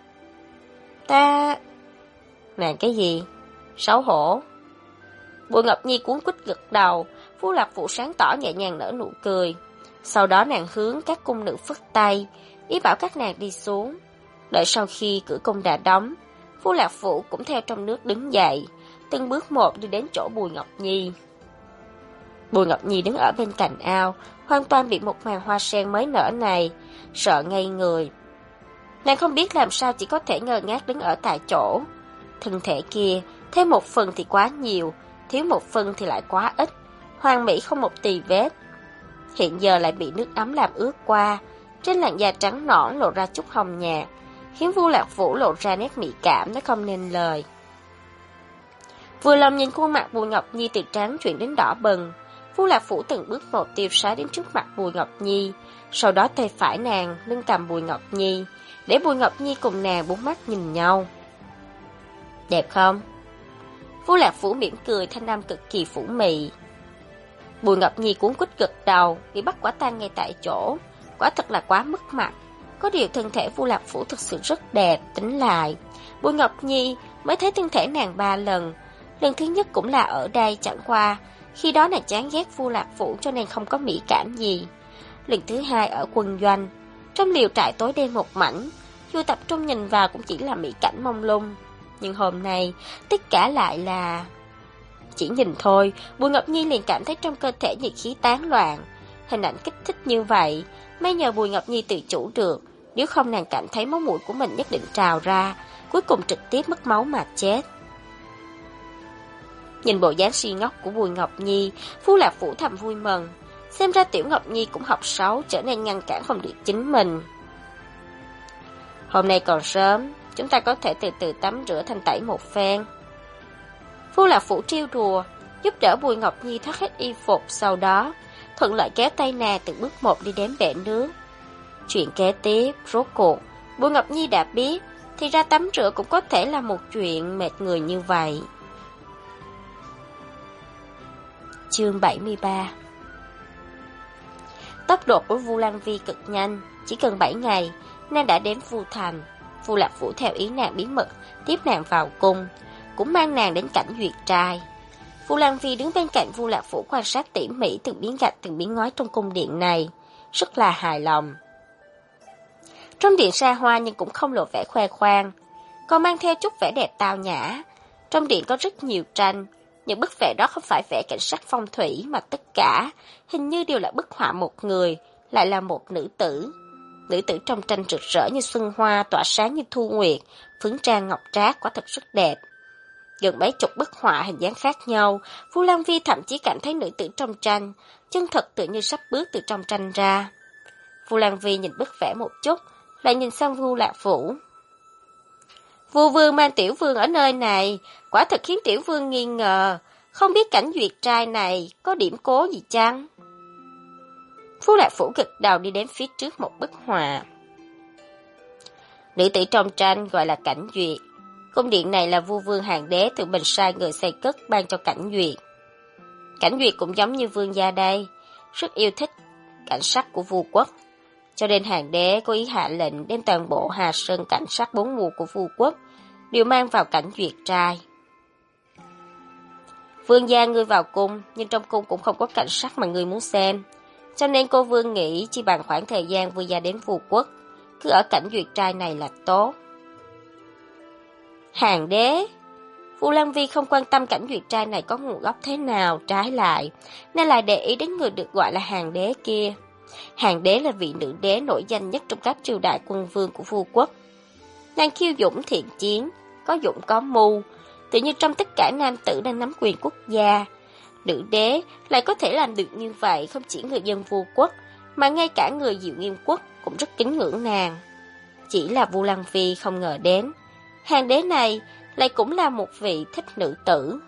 Speaker 1: Ta... Nàng cái gì? Xấu hổ. Bùi Ngọc Nhi cuốn quýt gật đầu, Vu Lạc Phủ sáng tỏ nhẹ nhàng nở nụ cười. Sau đó nàng hướng các cung nữ phất tay, ý bảo các nàng đi xuống. Đợi sau khi cửa cung đã đóng, Vu Lạc Phủ cũng theo trong nước đứng dậy, từng bước một đi đến chỗ Bùi Ngọc Nhi. Bùi Ngọc Nhi đứng ở bên cạnh ao, hoàn toàn bị một màn hoa sen mới nở này sợ ngây người. Nàng không biết làm sao, chỉ có thể ngơ ngác đứng ở tại chỗ. Thân thể kia, thêm một phần thì quá nhiều, thiếu một phần thì lại quá ít, hoàn mỹ không một tì vết. Hiện giờ lại bị nước ấm làm ướt qua, trên làn da trắng nõn lộ ra chút hồng nhạt, khiến Vu Lạc Phủ lộ ra nét mỹ cảm nói không nên lời. Vừa lòng nhìn khuôn mặt Bùi Ngọc Nhi từ trắng chuyển đến đỏ bừng, Vu Lạc Phủ từng bước một tiêu sái đến trước mặt Bùi Ngọc Nhi, sau đó tay phải nàng nâng cầm Bùi Ngọc Nhi, để Bùi Ngọc Nhi cùng nàng bốn mắt nhìn nhau. Đẹp không? Vu Lạc Phủ mỉm cười, thanh âm cực kỳ phủ mị. Bùi Ngọc Nhi cuốn quýt gật đầu, bị bắt quả tang ngay tại chỗ, quả thật là quá mất mặt. Có điều thân thể Vu Lạc Phủ thực sự rất đẹp, tính lại Bùi Ngọc Nhi mới thấy thân thể nàng 3 lần. Lần thứ nhất cũng là ở đây, chẳng qua khi đó nàng chán ghét Vu Lạc Phủ cho nên không có mỹ cảm gì. Lần thứ hai ở quân doanh, trong liều trại tối đen một mảnh, dù tập trung nhìn vào cũng chỉ là mỹ cảnh mông lung. Nhưng hôm nay, tất cả lại là... Chỉ nhìn thôi, Bùi Ngọc Nhi liền cảm thấy trong cơ thể nhiệt khí tán loạn. Hình ảnh kích thích như vậy, may nhờ Bùi Ngọc Nhi tự chủ được, nếu không nàng cảm thấy máu mũi của mình nhất định trào ra, cuối cùng trực tiếp mất máu mà chết. Nhìn bộ dáng si ngốc của Bùi Ngọc Nhi, Vu Lạc Phủ thầm vui mừng. Xem ra Tiểu Ngọc Nhi cũng học xấu, trở nên ngăn cản không được chính mình. Hôm nay còn sớm, chúng ta có thể từ từ tắm rửa thanh tẩy một phen. Vu Lạc Phủ trêu đùa, giúp đỡ Bùi Ngọc Nhi thoát hết y phục, sau đó thuận lợi kéo tay nàng từng bước một đi đến bể nước. Chuyện kế tiếp, rốt cuộc, Bùi Ngọc Nhi đã biết, thì ra tắm rửa cũng có thể là một chuyện mệt người như vậy. Chương 73. Tốc độ của Vu Lăng Vi cực nhanh, chỉ cần 7 ngày, nàng đã đến Vu Thành. Vu Lạc Phủ theo ý nàng bí mật tiếp nàng vào cung, cũng mang nàng đến cảnh duyệt trai. Vu Lăng Vi đứng bên cạnh Vu Lạc Phủ quan sát tỉ mỉ từng miếng gạch từng miếng ngói trong cung điện này, rất là hài lòng. Trong điện xa hoa nhưng cũng không lộ vẻ khoe khoang, còn mang theo chút vẻ đẹp tao nhã. Trong điện có rất nhiều tranh, những bức vẽ đó không phải vẽ cảnh sắc phong thủy mà tất cả hình như đều là bức họa một người, lại là một nữ tử. Nữ tử trong tranh rực rỡ như xuân hoa, tỏa sáng như thu nguyệt, phấn trang ngọc trác, quả thật rất đẹp. Gần mấy chục bức họa hình dáng khác nhau, Vu Lăng Vi thậm chí cảm thấy nữ tử trong tranh chân thật tự như sắp bước từ trong tranh ra. Vu Lăng Vi nhìn bức vẽ một chút, lại nhìn sang Vu Lạc Vũ. Vu vương mang tiểu vương ở nơi này, quả thật khiến tiểu vương nghi ngờ, không biết Cảnh Duyệt trai này có điểm cố gì chăng? Vu Lạc Vũ gật đầu đi đến phía trước một bức họa. Nữ tử trong tranh gọi là Cảnh Duyệt. Cung điện này là Vu vương Hàng Đế tự mình sai người xây cất ban cho Cảnh Duyệt. Cảnh Duyệt cũng giống như vương gia đây, rất yêu thích cảnh sắc của Vu quốc. Cho nên Hàng Đế có ý hạ lệnh đem toàn bộ Hà Sơn cảnh sắc bốn mùa của Vu quốc đều mang vào Cảnh Duyệt trai. Vương gia ngươi vào cung, nhưng trong cung cũng không có cảnh sắc mà ngươi muốn xem. Cho nên cô vương nghĩ chỉ bằng khoảng thời gian vương gia đến Vu quốc, cứ ở Cảnh Duyệt trai này là tốt. Hàng Đế. Vu Lăng Vi không quan tâm Cảnh Duyệt trai này có nguồn gốc thế nào, trái lại, nên lại để ý đến người được gọi là Hàng Đế kia. Hàng Đế là vị nữ đế nổi danh nhất trong các triều đại quân vương của Vu quốc. Nàng kiêu dũng thiện chiến, có dũng có mưu, tự như trong tất cả nam tử đang nắm quyền quốc gia. Nữ đế lại có thể làm được như vậy, không chỉ người dân Vu quốc, mà ngay cả người Diệu Nghiêm quốc cũng rất kính ngưỡng nàng. Chỉ là Vu Lăng Vi không ngờ đến, Hàng Đế này lại cũng là một vị thích nữ tử.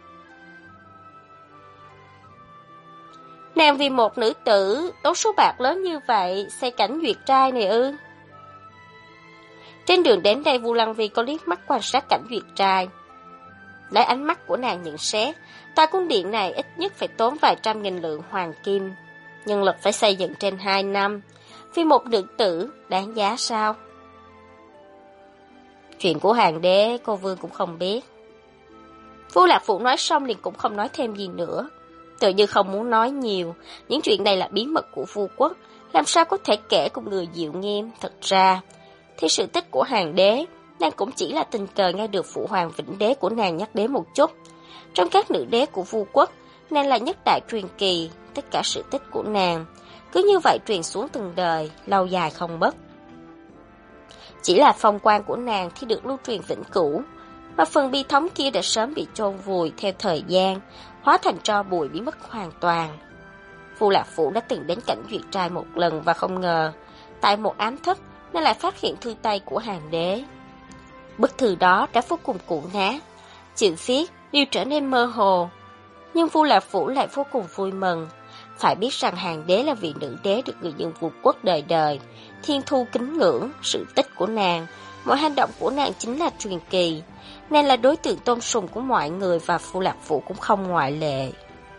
Speaker 1: Nàng vì một nữ tử tốn số bạc lớn như vậy xây Cảnh Duyệt trai này ư? Trên đường đến đây Vu Lăng Vi có liếc mắt quan sát Cảnh Duyệt trai. Lấy ánh mắt của nàng nhận xét, tòa cung điện này ít nhất phải tốn vài trăm nghìn lượng hoàng kim, nhân lực phải xây dựng trên 2 năm. Vì một nữ tử đáng giá sao? Chuyện của Hàng Đế cô vương cũng không biết. Vu Lạc Phụ nói xong liền cũng không nói thêm gì nữa, tự như không muốn nói nhiều. Những chuyện này là bí mật của Vu quốc, làm sao có thể kể cùng người Diệu Nghiêm. Thật ra thì sự tích của Hàng Đế nàng cũng chỉ là tình cờ nghe được phụ hoàng Vĩnh Đế của nàng nhắc đến một chút. Trong các nữ đế của Vu quốc, nàng là nhất đại truyền kỳ, tất cả sự tích của nàng cứ như vậy truyền xuống từng đời, lâu dài không mất. Chỉ là phong quan của nàng thì được lưu truyền vĩnh cửu, mà phần bi thống kia đã sớm bị chôn vùi theo thời gian, hóa thành tro bụi biến mất hoàn toàn. Vu Lạc Phủ đã từng đến Cảnh Duyệt trai một lần và không ngờ, tại một ám thất nên lại phát hiện thư tay của Hàng Đế. Bức thư đó đã vô cùng cũ nát, chữ viết đều trở nên mơ hồ, nhưng Vu Lạc Phủ lại vô cùng vui mừng. Phải biết rằng Hàng Đế là vị nữ đế được người dân Vu quốc đời đời thiên thu kính ngưỡng, sự tích của nàng, mọi hành động của nàng chính là truyền kỳ. Nàng là đối tượng tôn sùng của mọi người và Vu Lạc Phủ cũng không ngoại lệ.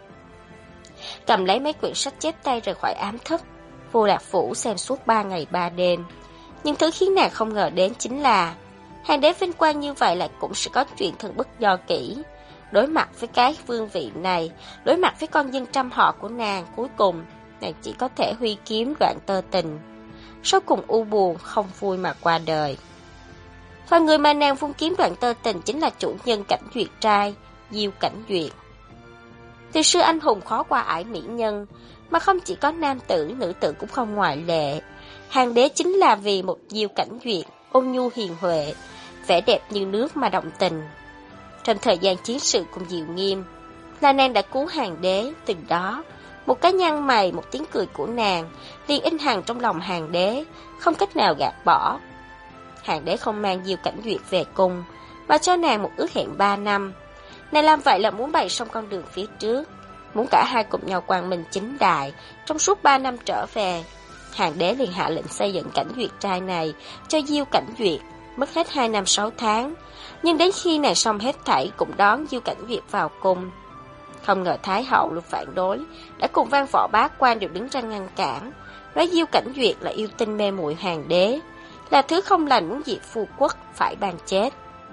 Speaker 1: Cầm lấy mấy quyển sách chép tay rời khỏi ám thất, Vu Lạc Phủ xem suốt 3 ngày 3 đêm. Nhưng thứ khiến nàng không ngờ đến chính là Hàng Đế vinh quang như vậy lại cũng sẽ có chuyện thân bất do kỷ. Đối mặt với cái vương vị này, đối mặt với con dân trăm họ của nàng, cuối cùng nàng chỉ có thể huy kiếm đoạn tơ tình. Sau cùng u buồn, không vui mà qua đời. Và người mà nàng vung kiếm đoạn tơ tình chính là chủ nhân Cảnh Duyệt trai, Diêu Cảnh Duyệt. Từ xưa anh hùng khó qua ải mỹ nhân, mà không chỉ có nam tử, nữ tử cũng không ngoại lệ. Hàng Đế chính là vì một Diêu Cảnh Duyệt, ôn nhu hiền huệ, vẻ đẹp như nước mà động tình. Trong thời gian chiến sự cùng Diệu Nghiêm, là nàng đã cứu Hàng Đế. Từ đó, một cái nhăn mày, một tiếng cười của nàng liền in hằn trong lòng Hàng Đế, không cách nào gạt bỏ. Hàng Đế không mang Diêu Cảnh Duyệt về cung, mà cho nàng một ước hẹn 3 năm. Nàng làm vậy là muốn bày xong con đường phía trước, muốn cả hai cùng nhau quang minh chính đại. Trong suốt 3 năm trở về, Hàng Đế liền hạ lệnh xây dựng Cảnh Duyệt trai này cho Diêu Cảnh Duyệt, mất hết 2 năm 6 tháng. Nhưng đến khi nàng xong hết thảy cũng đón Diêu Cảnh Duyệt vào cung. Không ngờ Thái hậu luôn phản đối, đã cùng Văn Võ bá quan đều đứng ra ngăn cản, nói Diêu Cảnh Duyệt là yêu tinh mê muội Hàng Đế, là thứ không lành muốn diệt Vu quốc, phải ban chết.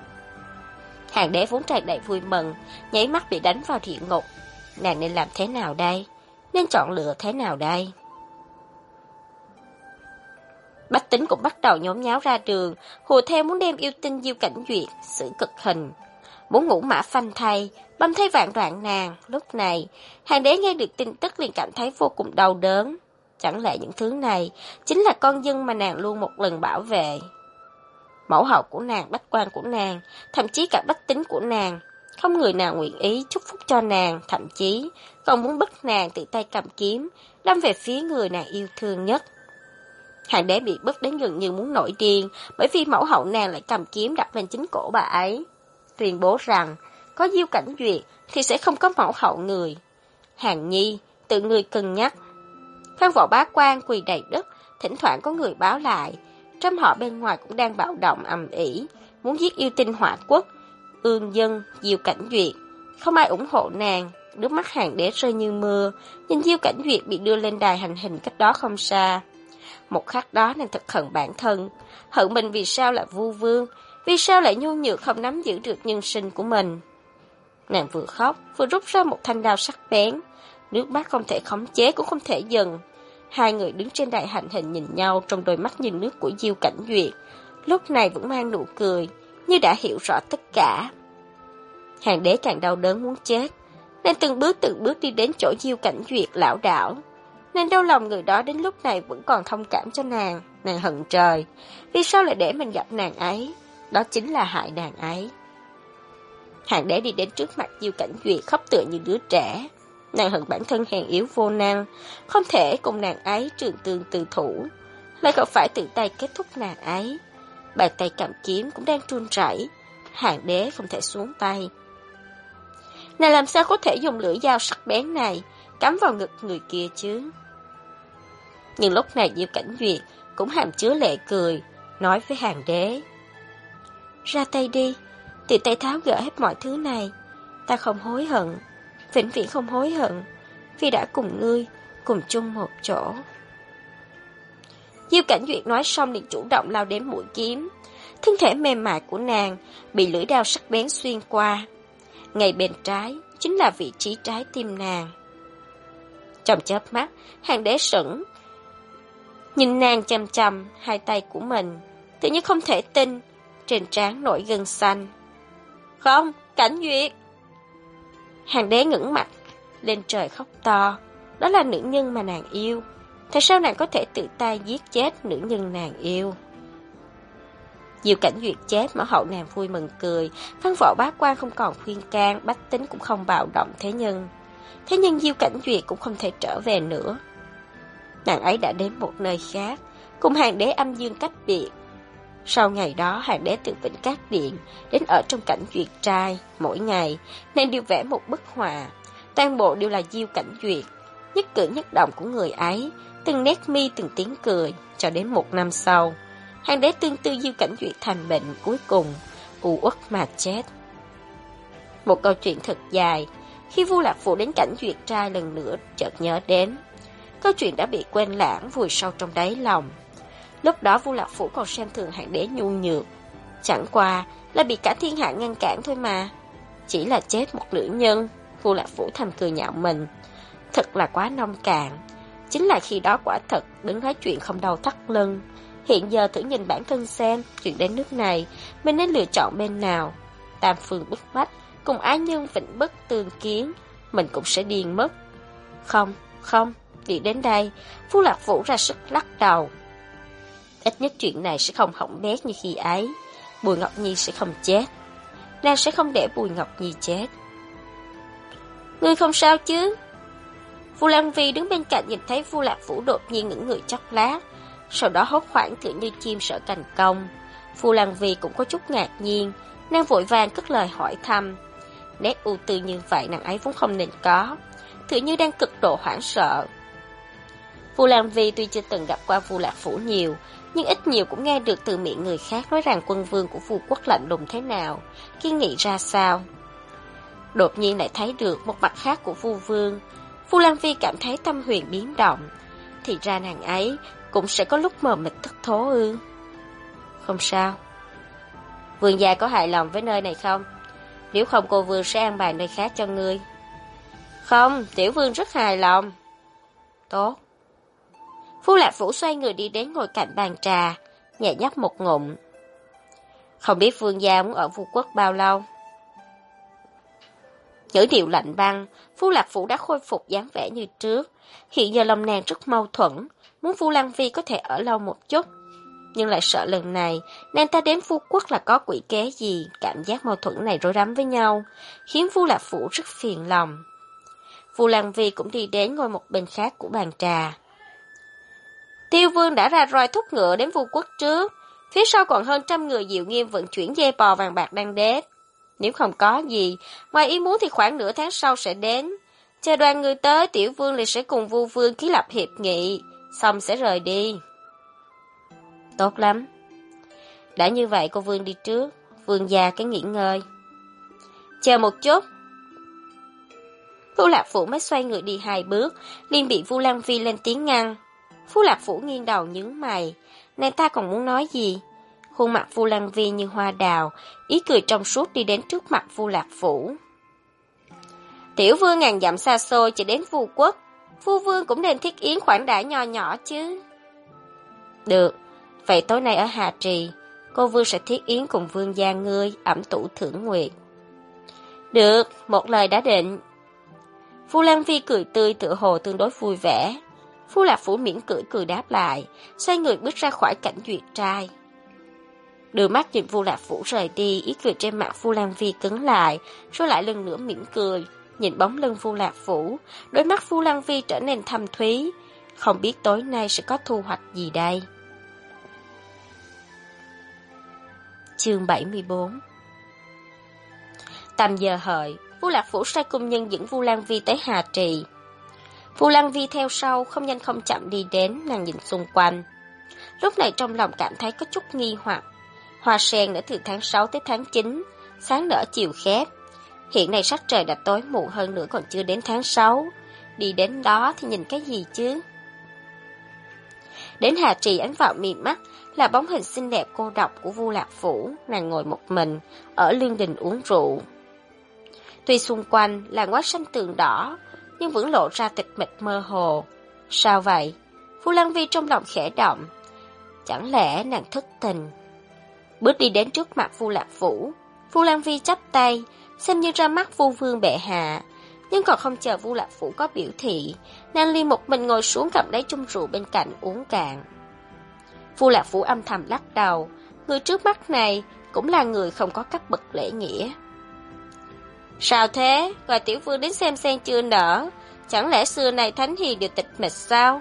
Speaker 1: Hàng Đế vốn tràn đầy vui mừng, nháy mắt bị đánh vào địa ngục. Nàng nên làm thế nào đây? Nên chọn lựa thế nào đây? Bách tính cũng bắt đầu nhốn nháo ra đường, hùa theo muốn đem yêu tinh Diêu Cảnh Duyệt xử cực hình. Muốn ngũ mã phanh thay, băm thay vạn đoạn nàng. Lúc này, Hàng Đế nghe được tin tức liền cảm thấy vô cùng đau đớn. Chẳng lẽ những thứ này chính là con dân mà nàng luôn một lần bảo vệ? Mẫu hậu của nàng, bách quan của nàng, thậm chí cả bách tính của nàng, không người nào nguyện ý chúc phúc cho nàng, thậm chí còn muốn bức nàng tự tay cầm kiếm, đâm về phía người nàng yêu thương nhất. Hàng đế bị bức đến gần như muốn nổi điên, bởi vì mẫu hậu nàng lại cầm kiếm đặt lên chính cổ bà ấy, tuyên bố rằng có Diêu Cảnh Duyệt thì sẽ không có mẫu hậu người. Hàng nhi, tự người cân nhắc. Phan võ bá quan quỳ đầy đất, thỉnh thoảng có người báo lại, trăm họ bên ngoài cũng đang bạo động ầm ĩ, muốn giết yêu tinh Hỏa Quốc, ương dân Diêu Cảnh Duyệt. Không ai ủng hộ nàng, nước mắt hàng đế rơi như mưa, nhìn Diêu Cảnh Duyệt bị đưa lên đài hành hình cách đó không xa. Một khắc đó nàng thật hận bản thân, hận mình vì sao là Vu Vương, vì sao lại nhu nhược không nắm giữ được nhân sinh của mình. Nàng vừa khóc, vừa rút ra một thanh đao sắc bén, nước mắt không thể khống chế cũng không thể dừng. Hai người đứng trên đài hành hình nhìn nhau trong đôi mắt nhìn nước của Diêu Cảnh Duyệt, lúc này vẫn mang nụ cười, như đã hiểu rõ tất cả. Hàng đế càng đau đớn muốn chết, nên từng bước đi đến chỗ Diêu Cảnh Duyệt lảo đảo. Nên đau lòng người đó đến lúc này vẫn còn thông cảm cho nàng hận trời. Vì sao lại để mình gặp nàng ấy? Đó chính là hại nàng ấy. Hàng đế đi đến trước mặt Diêu Cảnh Duyệt khóc tựa như đứa trẻ. Nàng hận bản thân hèn yếu vô năng, không thể cùng nàng ấy trường tương tư thủ, lại còn phải tự tay kết thúc nàng ấy. Bàn tay cầm kiếm cũng đang run rẩy, hàng đế không thể xuống tay. Nàng làm sao có thể dùng lưỡi dao sắc bén này cắm vào ngực người kia chứ? Nhưng lúc này Diêu Cảnh Duyệt cũng hàm chứa lệ cười, nói với hàng đế: ra tay đi, tự tay tháo gỡ hết mọi thứ này. Ta không hối hận, vĩnh viễn không hối hận, vì đã cùng ngươi, cùng chung một chỗ. Diêu Cảnh Duyệt nói xong liền chủ động lao đến mũi kiếm. Thân thể mềm mại của nàng bị lưỡi đao sắc bén xuyên qua. Ngay bên trái chính là vị trí trái tim nàng. Trong chớp mắt, hàng đế sững, nhìn nàng chằm chằm hai tay của mình, tự nhiên không thể tin, trên trán nổi gân xanh. Không, Cảnh Duyệt! Hàng đế ngẩng mặt lên trời khóc to. Đó là nữ nhân mà nàng yêu. Tại sao nàng có thể tự tay giết chết nữ nhân nàng yêu? Diêu Cảnh Duyệt chết, mẫu hậu nàng vui mừng cười. Văn võ bá quan không còn khuyên can, bách tính cũng không bạo động thế nhưng Diêu Cảnh Duyệt cũng không thể trở về nữa. Nàng ấy đã đến một nơi khác, cùng hàng đế âm dương cách biệt. Sau ngày đó, hàng đế từ Vĩnh Cát Điện đến ở trong Cảnh Duyệt trai. Mỗi ngày, nàng đều vẽ một bức họa, toàn bộ đều là Diêu Cảnh Duyệt. Nhất cử nhất động của người ấy, từng nét mi từng tiếng cười. Cho đến một năm sau, hàng đế tương tư Diêu Cảnh Duyệt thành bệnh, cuối cùng u uất mà chết. Một câu chuyện thật dài. Khi Vu Lạc Phụ đến Cảnh Duyệt trai lần nữa chợt nhớ đến, câu chuyện đã bị quên lãng vùi sâu trong đáy lòng. Lúc đó Vu Lạc Phủ còn xem thường hàng đế nhu nhược, chẳng qua là bị cả thiên hạ ngăn cản thôi mà. Chỉ là chết một nữ nhân, Vu Lạc Phủ thầm cười nhạo mình, thật là quá nông cạn. Chính là khi đó quả thật đứng nói chuyện không đầu thắt lưng. Hiện giờ thử nhìn bản thân xem, chuyện đến nước này mình nên lựa chọn bên nào? Tam phương bức bách, cùng ái nhân vĩnh bất tương kiến, mình cũng sẽ điên mất. Không, nghĩ đến đây, Vu Lạc Phủ ra sức lắc đầu. Ít nhất chuyện này sẽ không hỏng bét như khi ấy. Bùi Ngọc Nhi sẽ không chết. Nàng sẽ không để Bùi Ngọc Nhi chết. Ngươi không sao chứ? Vu Lan Vi đứng bên cạnh nhìn thấy Vu Lạc Phủ đột nhiên ngẩng người chốc lát, sau đó hốt hoảng tựa như chim sợ cành cong. Vu Lan Vi cũng có chút ngạc nhiên, nàng vội vàng cất lời hỏi thăm. Nét ưu tư như vậy nàng ấy vốn không nên có, tựa như đang cực độ hoảng sợ. Vu Lan Vi tuy chưa từng gặp qua Vu Lạc Phủ nhiều, nhưng ít nhiều cũng nghe được từ miệng người khác nói rằng quân vương của Vu quốc lạnh lùng thế nào, kiên nghị ra sao. Đột nhiên lại thấy được một mặt khác của Vu vương, Vu Lan Vi cảm thấy tâm huyền biến động. Thì ra nàng ấy cũng sẽ có lúc mờ mịt thất thố ư? Không sao. Vương gia có hài lòng với nơi này không? Nếu không cô vương sẽ an bài nơi khác cho ngươi. Không, tiểu vương rất hài lòng. Tốt. Vu Lạc Phủ xoay người đi đến ngồi cạnh bàn trà, nhẹ nhấp một ngụm. Không biết vương gia muốn ở Vu quốc bao lâu? Ngữ điệu lạnh băng, Vu Lạc Phủ đã khôi phục dáng vẻ như trước. Hiện giờ lòng nàng rất mâu thuẫn, muốn Vu Lăng Vi có thể ở lâu một chút, nhưng lại sợ lần này nàng ta đến Vu Quốc là có quỷ kế gì. Cảm giác mâu thuẫn này rối rắm với nhau, khiến Vu Lạc Phủ rất phiền lòng. Vu Lăng Vi cũng đi đến ngồi một bên khác của bàn trà. Tiêu Vương đã ra roi thúc ngựa đến Vu Quốc trước, phía sau còn hơn 100 người Diệu Nghiêm vận chuyển dây bò vàng bạc đang đến. Nếu không có gì ngoài ý muốn thì khoảng nửa tháng sau sẽ đến. Chờ đoàn người tới, Tiểu Vương liền sẽ cùng Vu Vương ký lập hiệp nghị, xong sẽ rời đi. Tốt lắm. Đã như vậy cô Vương đi trước, Vương gia cái nghỉ ngơi. Chờ một chút. Vu Lạc Phủ mới xoay người đi 2 bước, liền bị Vu Lăng Vi lên tiếng ngăn. Vu Lạc Phủ nghiêng đầu nhướng mày, nàng ta còn muốn nói gì? Khuôn mặt Vu Lăng Vi như hoa đào, ý cười trong suốt đi đến trước mặt Vu Lạc Phủ. Tiểu Vương ngàn dặm xa xôi chỉ đến Vu Quốc, Vu Vương cũng nên thiết yến khoản đãi nho nhỏ chứ. Được, vậy tối nay ở Hà Trì, cô Vương sẽ thiết yến cùng Vương gia ngươi ẩm tủ thưởng nguyệt. Được, một lời đã định. Vu Lăng Vi cười tươi tựa hồ tương đối vui vẻ. Vu Lạc Phủ mỉm cười đáp lại, xoay người bước ra khỏi cảnh duyệt trai. Đưa mắt nhìn Vu Lạc Phủ rời đi, ý cười trên mặt Vu Lăng Vi cứng lại, rồi lại lần nữa mỉm cười, nhìn bóng lưng Vu Lạc Phủ, đôi mắt Vu Lăng Vi trở nên thâm thúy, không biết tối nay sẽ có thu hoạch gì đây. Chương 74. Tầm giờ hợi, Vu Lạc Phủ sai cung nhân dẫn Vu Lăng Vi tới Hà Trì. Vu Lăng Vi theo sau, không nhanh không chậm đi đến, nàng nhìn xung quanh. Lúc này trong lòng cảm thấy có chút nghi hoặc. Hoa sen nở từ tháng 6 tới tháng 9, sáng nở chiều khép. Hiện nay sắc trời đã tối muộn hơn nữa, còn chưa đến tháng 6. Đi đến đó thì nhìn cái gì chứ? Đến Hà Trì ánh vào mi mắt là bóng hình xinh đẹp cô độc của Vu Lạc Phủ, nàng ngồi một mình ở lương đình uống rượu. Tuy xung quanh là ngói xanh tường đỏ, nhưng vẫn lộ ra tịch mịch mơ hồ. Sao vậy? Vu Lăng Vi trong lòng khẽ động. Chẳng lẽ nàng thất tình? Bước đi đến trước mặt Vu Lạc Phủ, Vu Lăng Vi chắp tay, xem như ra mắt Vu Vương bệ hạ. Nhưng còn không chờ Vu Lạc Phủ có biểu thị, nàng liền một mình ngồi xuống cầm lấy chung rượu bên cạnh uống cạn. Vu Lạc Phủ âm thầm lắc đầu, người trước mắt này cũng là người không có cấp bậc lễ nghĩa. Sao thế? Gọi Tiểu Vương đến xem sen chưa nở, chẳng lẽ xưa này thánh hiền đều tịch mịch sao?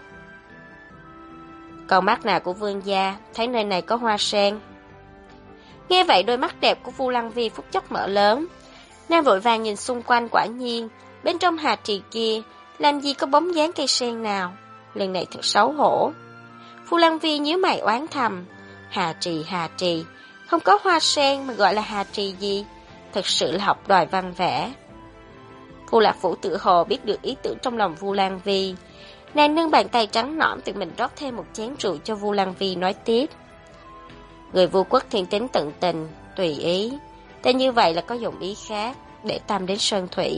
Speaker 1: Con mắt nào của Vương gia thấy nơi này có hoa sen? Nghe vậy đôi mắt đẹp của Vu Lăng Vi phút chốc mở lớn. Nàng vội vàng nhìn xung quanh, quả nhiên bên trong Hà Trì kia làm gì có bóng dáng cây sen nào. Lần này thật xấu hổ. Vu Lăng Vi nhíu mày oán thầm. Hà Trì, không có hoa sen mà gọi là Hà Trì gì? Thật sự là học đòi văn vẽ. Vu Lạc Phủ tự hồ biết được ý tưởng trong lòng Vu Lăng Vi. Nàng nâng bàn tay trắng nõn tự mình rót thêm một chén rượu cho Vu Lăng Vi, nói tiếp. Người Vu Quốc thiên tính tận tình, tùy ý. Tên như vậy là có dụng ý khác, để tâm đến sơn thủy.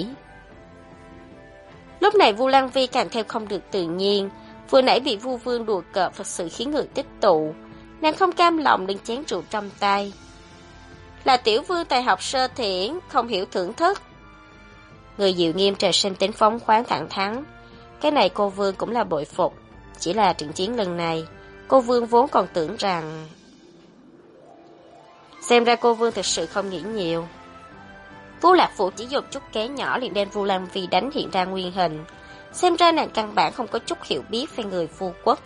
Speaker 1: Lúc này Vu Lăng Vi càng thêm không được tự nhiên. Vừa nãy bị Vu Vương đùa cợt thật sự khiến người tích tụ. Nàng không cam lòng đứng chén rượu trong tay. Là Tiểu Vương tài học sơ thiển, không hiểu thưởng thức. Người Diệu Nghiêm trời sinh tính phóng khoáng thẳng thắn. Cái này cô Vương cũng là bội phục. Chỉ là trận chiến lần này, cô Vương vốn còn tưởng rằng... Xem ra cô Vương thực sự không nghĩ nhiều. Vu Lạc Phủ chỉ dùng chút kế nhỏ liền đem Vu Lăng Vi đánh hiện ra nguyên hình. Xem ra nàng căn bản không có chút hiểu biết về người Vu Quốc.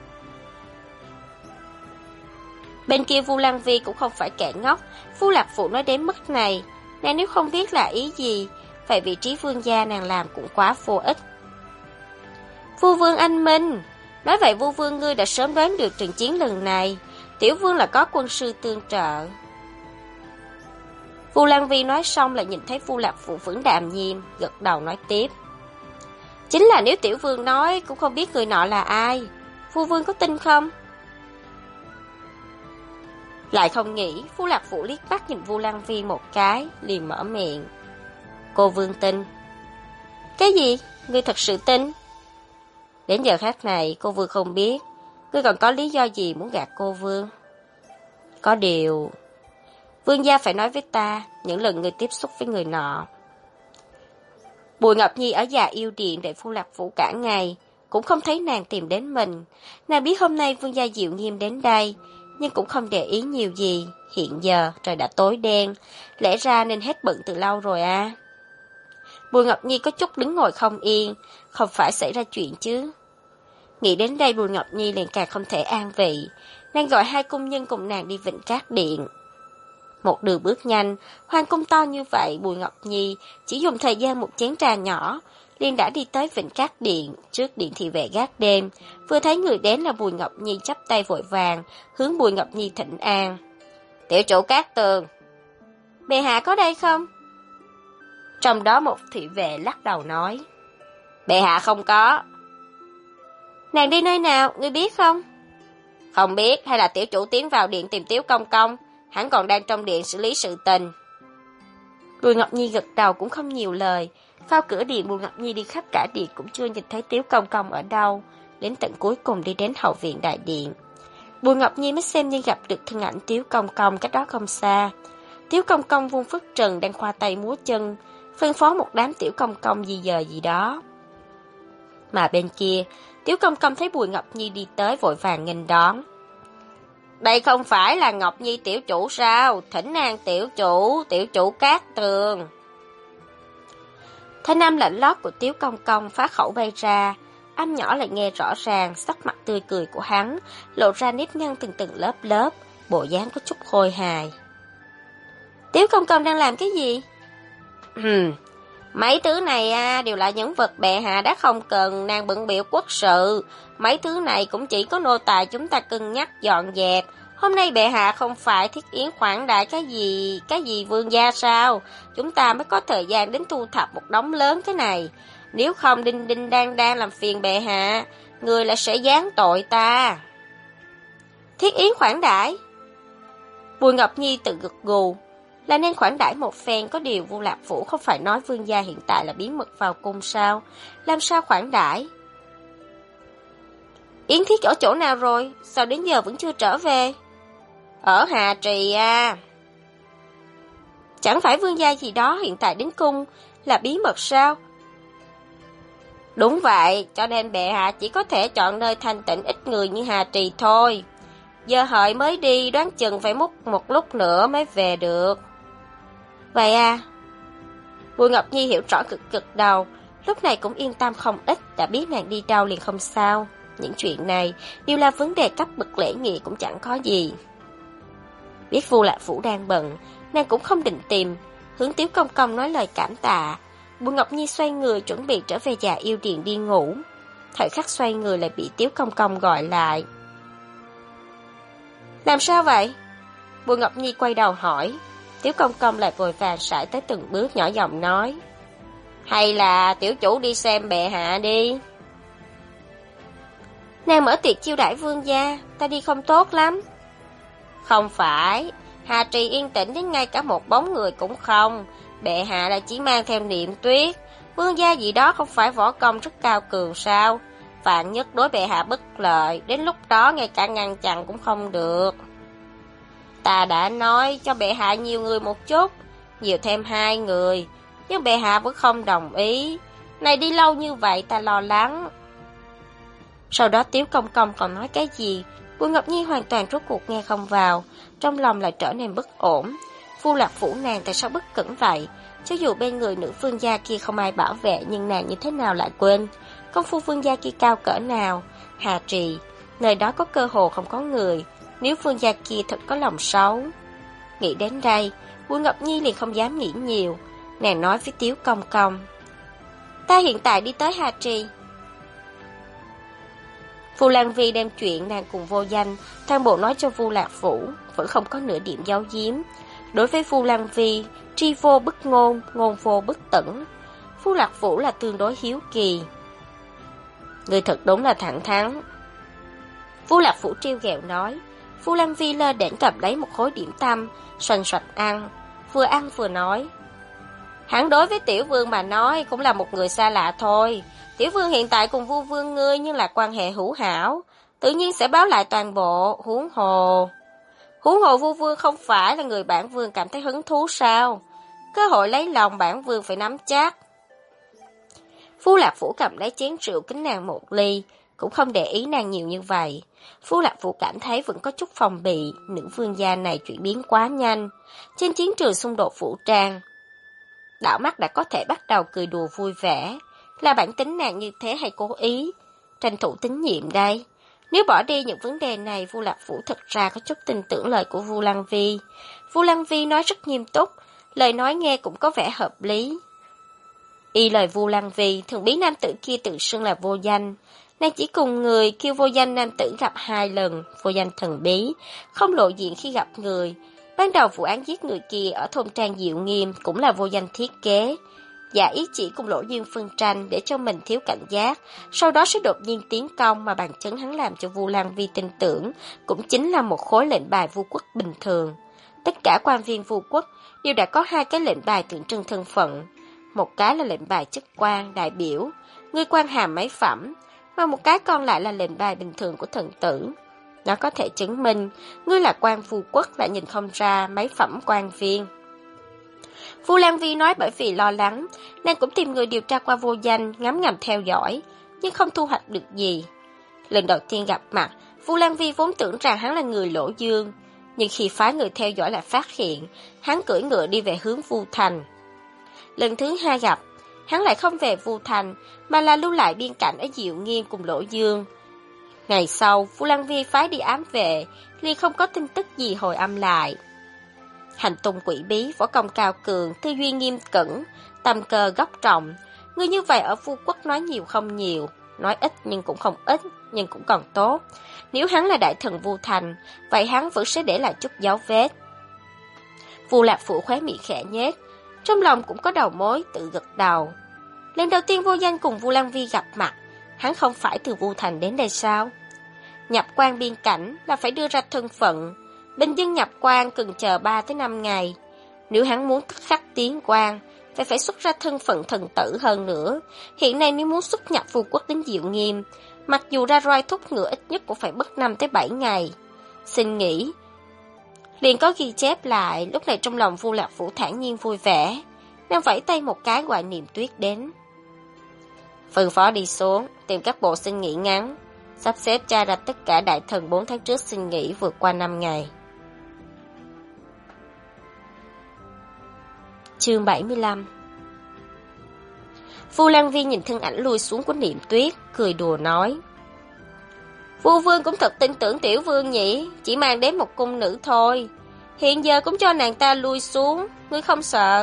Speaker 1: Bên kia Vu Lăng Vi cũng không phải kẻ ngốc. Vu Lạc Phủ nói đến mức này, nàng nếu không biết là ý gì, vậy vị trí vương gia nàng làm cũng quá vô ích. Vu Vương anh minh, nói vậy Vu Vương ngươi đã sớm đoán được trận chiến lần này. Tiểu Vương là có quân sư tương trợ. Vu Lăng Vi nói xong lại nhìn thấy Vu Lạc Phủ vẫn đạm nhiên, gật đầu nói tiếp. Chính là nếu Tiểu Vương nói cũng không biết người nọ là ai. Vu Vương có tin không? Lại không nghĩ, Vu Lạc Phủ liếc mắt nhìn Vu Lăng Vi một cái, liền mở miệng. Cô Vương tin. Cái gì? Ngươi thật sự tin? Đến giờ khác này cô Vương không biết, ngươi còn có lý do gì muốn gạt cô Vương? Có điều... Vương gia phải nói với ta những lần ngươi tiếp xúc với người nọ. Bùi Ngọc Nhi ở Già Yêu Điện đợi Phu Lạc Phủ cả ngày, cũng không thấy nàng tìm đến mình. Nàng biết hôm nay Vương gia Diệu Nghiêm đến đây, nhưng cũng không để ý nhiều gì. Hiện giờ trời đã tối đen, lẽ ra nên hết bận từ lâu rồi à. Bùi Ngọc Nhi có chút đứng ngồi không yên, không phải xảy ra chuyện chứ. Nghĩ đến đây Bùi Ngọc Nhi liền càng không thể an vị. Nàng gọi 2 cung nhân cùng nàng đi Vĩnh Trác Điện. Một đường bước nhanh, hoàng cung to như vậy, Bùi Ngọc Nhi chỉ dùng thời gian một chén trà nhỏ, liền đã đi tới Vĩnh Trác Điện. Trước điện thị vệ gác đêm, vừa thấy người đến là Bùi Ngọc Nhi chắp tay vội vàng, hướng Bùi Ngọc Nhi thỉnh an. Tiểu chủ Cát Tường, bệ hạ có đây không? Trong đó một thị vệ lắc đầu nói, bệ hạ không có. Nàng đi nơi nào, ngươi biết không? Không biết, hay là tiểu chủ tiến vào điện tìm Tiếu Công Công, hắn còn đang trong điện xử lý sự tình. Bùi Ngọc Nhi gật đầu cũng không nhiều lời. Vào cửa điện, Bùi Ngọc Nhi đi khắp cả điện cũng chưa nhìn thấy Tiếu Công Công ở đâu, đến tận cuối cùng đi đến hậu viện đại điện. Bùi Ngọc Nhi mới xem như gặp được thân ảnh Tiếu Công Công cách đó không xa. Tiếu Công Công vung phất trần đang khoa tay múa chân, phân phó một đám Tiểu Công Công gì giờ gì đó. Mà bên kia, Tiếu Công Công thấy Bùi Ngọc Nhi đi tới vội vàng nghênh đón. Đây không phải là Ngọc Nhi tiểu chủ sao? Thỉnh an tiểu chủ Cát Tường. Thanh âm lạnh lót của Tiếu Công Công phá khẩu bay ra, âm nhỏ lại nghe rõ ràng, sắc mặt tươi cười của hắn lộ ra nếp nhăn từng từng lớp lớp, bộ dáng có chút khôi hài. Tiếu Công Công đang làm cái gì? Mấy thứ này đều là những vật bệ hạ đã không cần, nàng bận biểu quốc sự. Mấy thứ này cũng chỉ có nô tài chúng ta cân nhắc dọn dẹp. Hôm nay bệ hạ không phải thiết yến khoản đại cái gì vương gia sao? Chúng ta mới có thời gian đến thu thập một đống lớn thế này. Nếu không đinh đinh đang làm phiền bệ hạ, người lại sẽ giáng tội ta. Thiết yến khoản đãi. Bùi Ngọc Nhi tự gật gù. Là nên khoản đãi một phen, có điều Vu Lạc Phủ không phải nói vương gia hiện tại là bí mật vào cung sao? Làm sao khoản đãi? Yến Thiết ở chỗ nào rồi? Sao đến giờ vẫn chưa trở về? Ở Hà Trì à. Chẳng phải vương gia gì đó hiện tại đến cung là bí mật sao? Đúng vậy, cho nên bệ hạ chỉ có thể chọn nơi thanh tịnh ít người như Hà Trì thôi. Giờ hợi mới đi, đoán chừng phải mất một lúc nữa mới về được. Vậy à? Bùi Ngọc Nhi hiểu rõ cực đầu, lúc này cũng yên tâm không ít, đã biết nàng đi đâu liền không sao. Những chuyện này đều là vấn đề cấp bậc lễ nghi cũng chẳng có gì. Biết Vu Lạc Phủ đang bận, nàng cũng không định tìm, hướng Tiếu Công Công nói lời cảm tạ. Bùi Ngọc Nhi xoay người chuẩn bị trở về Già Yêu Điện đi ngủ. Thời khắc xoay người lại bị Tiếu Công Công gọi lại. Làm sao vậy? Bùi Ngọc Nhi quay đầu hỏi. Tiếu Công Công lại vội vàng sải tới từng bước nhỏ giọng nói. Hay là tiểu chủ đi xem bệ hạ đi. Nàng mở tiệc chiêu đãi vương gia, ta đi không tốt lắm. Không phải, Hà Trì yên tĩnh đến ngay cả một bóng người cũng không. Bệ hạ là chỉ mang theo Niệm Tuyết. Vương gia gì đó không phải võ công rất cao cường sao? Vạn nhất đối bệ hạ bất lợi, đến lúc đó ngay cả ngăn chặn cũng không được. Ta đã nói cho bệ hạ nhiều người một chút, nhiều thêm 2 người, nhưng bệ hạ vẫn không đồng ý. Này đi lâu như vậy ta lo lắng. Sau đó Tiếu Công Công còn nói cái gì, Bùi Ngọc Nhi hoàn toàn rốt cuộc nghe không vào, trong lòng lại trở nên bất ổn. Vu Lạc Phủ nàng tại sao bất cẩn vậy? Cho dù bên người nữ vương gia kia không ai bảo vệ, nhưng nàng như thế nào lại quên công phu vương gia kia cao cỡ nào? Hà Trì, nơi đó có cơ hồ không có người, nếu vương gia kia thật có lòng xấu. Nghĩ đến đây, Bùi Ngọc Nhi liền không dám nghĩ nhiều. Nàng nói với Tiếu Công Công, ta hiện tại đi tới Hà Trì. Vu Lan Vi đem chuyện nàng cùng Vô Danh toàn bộ nói cho Vu Lạc Phủ, vẫn không có nửa điểm giấu giếm. Đối với Vu Lan Vi, tri vô bất ngôn, ngôn vô bất tẩn. Vu Lạc Phủ là tương đối hiếu kỳ. Người thật đúng là thẳng thắn. Vu Lạc Phủ trêu ghẹo nói. Vu Lan Vi lơ đễnh cầm lấy một khối điểm tâm, xoành xoạch ăn vừa nói. Hắn đối với tiểu vương mà nói cũng là một người xa lạ thôi. Tiểu vương hiện tại cùng Vu vương ngươi nhưng là quan hệ hữu hảo, tự nhiên sẽ báo lại toàn bộ. Huống hồ Vu vương không phải là người bản vương cảm thấy hứng thú sao? Cơ hội lấy lòng bản vương phải nắm chắc. Phu Lạc Phủ cầm lấy chén rượu kính nàng một ly, cũng không để ý nàng nhiều như vậy. Phu Lạc Phủ cảm thấy vẫn có chút phòng bị, nữ vương gia này chuyển biến quá nhanh. Trên chiến trường xung đột vũ trang, đảo mắt đã có thể bắt đầu cười đùa vui vẻ. Là bản tính nàng như thế hay cố ý? Tranh thủ tín nhiệm đây. Nếu bỏ đi những vấn đề này, Vu Lạc Phủ thật ra có chút tin tưởng lời của Vu Lăng Vi. Vu Lăng Vi nói rất nghiêm túc, lời nói nghe cũng có vẻ hợp lý. Y lời Vu Lăng Vi, thần bí nam tử kia tự xưng là Vô Danh. Nàng chỉ cùng người kêu Vô Danh nam tử gặp 2 lần, Vô Danh thần bí, không lộ diện khi gặp người. Ban đầu vụ án giết người kia ở thôn trang Diệu Nghiêm cũng là Vô Danh thiết kế. Giả ý chỉ cùng Lỗ Dương phân tranh để cho mình thiếu cảnh giác, sau đó sẽ đột nhiên tiến công mà bằng chứng hắn làm cho Vu Lăng Vi tin tưởng, cũng chính là một khối lệnh bài vu quốc bình thường. Tất cả quan viên vu quốc đều đã có 2 cái lệnh bài tượng trưng thân phận. Một cái là lệnh bài chức quan đại biểu, ngươi quan hàm mấy phẩm, và một cái còn lại là lệnh bài bình thường của thần tử. Nó có thể chứng minh ngươi là quan vu quốc lại nhìn không ra mấy phẩm quan viên. Vu Lăng Vi nói bởi vì lo lắng, nàng cũng tìm người điều tra qua Vô Danh, ngấm ngầm theo dõi, nhưng không thu hoạch được gì. Lần đầu tiên gặp mặt, Vu Lăng Vi vốn tưởng rằng hắn là người Lỗ Dương, nhưng khi phái người theo dõi lại phát hiện, hắn cưỡi ngựa đi về hướng Vu Thành. Lần thứ 2 gặp, hắn lại không về Vu Thành, mà là lưu lại biên cảnh ở Diệu Nghiêm cùng Lỗ Dương. Ngày sau, Vu Lăng Vi phái đi ám vệ, liền không có tin tức gì hồi âm lại. Hành tung quỷ bí, võ công cao cường, tư duy nghiêm cẩn, tâm cơ gốc trọng. Người như vậy ở Vu quốc nói nhiều không nhiều, nói ít nhưng cũng không ít, nhưng cũng còn tốt. Nếu hắn là đại thần Vu Thành, vậy hắn vẫn sẽ để lại chút dấu vết. Vu Lạc Phủ khóe miệng khẽ nhếch, trong lòng cũng có đầu mối, tự gật đầu. Lần đầu tiên Vô Danh cùng Vu Lăng Vi gặp mặt, hắn không phải từ Vu Thành đến đây sao? Nhập quan biên cảnh là phải đưa ra thân phận, bình dân nhập quan cần chờ 3 tới 5 ngày. Nếu hắn muốn tức khắc tiến quan, phải xuất ra thân phận thần tử hơn nữa. Hiện nay nếu muốn xuất nhập Vu quốc đến Diệu Nghiêm, mặc dù ra roi thúc ngựa ít nhất cũng phải mất 5 tới 7 ngày. Xin nghĩ, liền có ghi chép lại, lúc này trong lòng Vu Lạc Phủ thản nhiên vui vẻ, nàng vẫy tay một cái gọi Niệm Tuyết đến. Phân phó đi xuống, tìm các bộ xin nghỉ ngắn, sắp xếp tra ra tất cả đại thần 4 tháng trước xin nghỉ vượt qua 5 ngày. Chương 75. Vu Lăng Vi nhìn thân ảnh lui xuống của Niệm Tuyết, cười đùa nói: Vu vương cũng thật tin tưởng tiểu vương nhỉ, chỉ mang đến một cung nữ thôi, hiện giờ cũng cho nàng ta lui xuống, ngươi không sợ?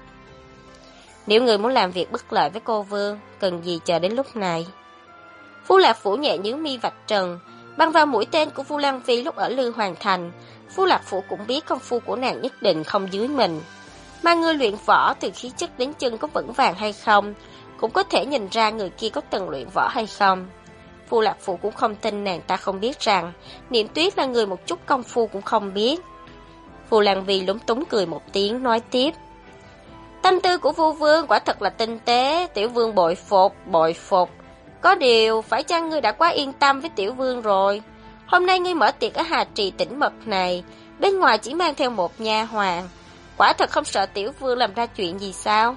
Speaker 1: Nếu ngươi muốn làm việc bất lợi với cô vương, cần gì chờ đến lúc này? Vu Lạc Phủ nhẹ nhướng mi vạch trần, băng vào mũi tên của Vu Lăng Vi lúc ở Lư Hoàng Thành. Vu Lạc Phủ cũng biết công phu của nàng nhất định không dưới mình, mà người luyện võ từ khí chất đến chân có vững vàng hay không, cũng có thể nhìn ra người kia có từng luyện võ hay không. Vu Lạc Phủ cũng không tin nàng ta không biết rằng Niệm Tuyết là người một chút công phu cũng không biết. Vu Lăng Vi lúng túng cười một tiếng nói tiếp: Tâm tư của Vu vương quả thật là tinh tế, tiểu vương bội phục. Có điều, phải chăng ngươi đã quá yên tâm với tiểu vương rồi? Hôm nay ngươi mở tiệc ở Hà Trì Tĩnh Mật này, bên ngoài chỉ mang theo một nha hoàn, quả thật không sợ tiểu vương làm ra chuyện gì sao?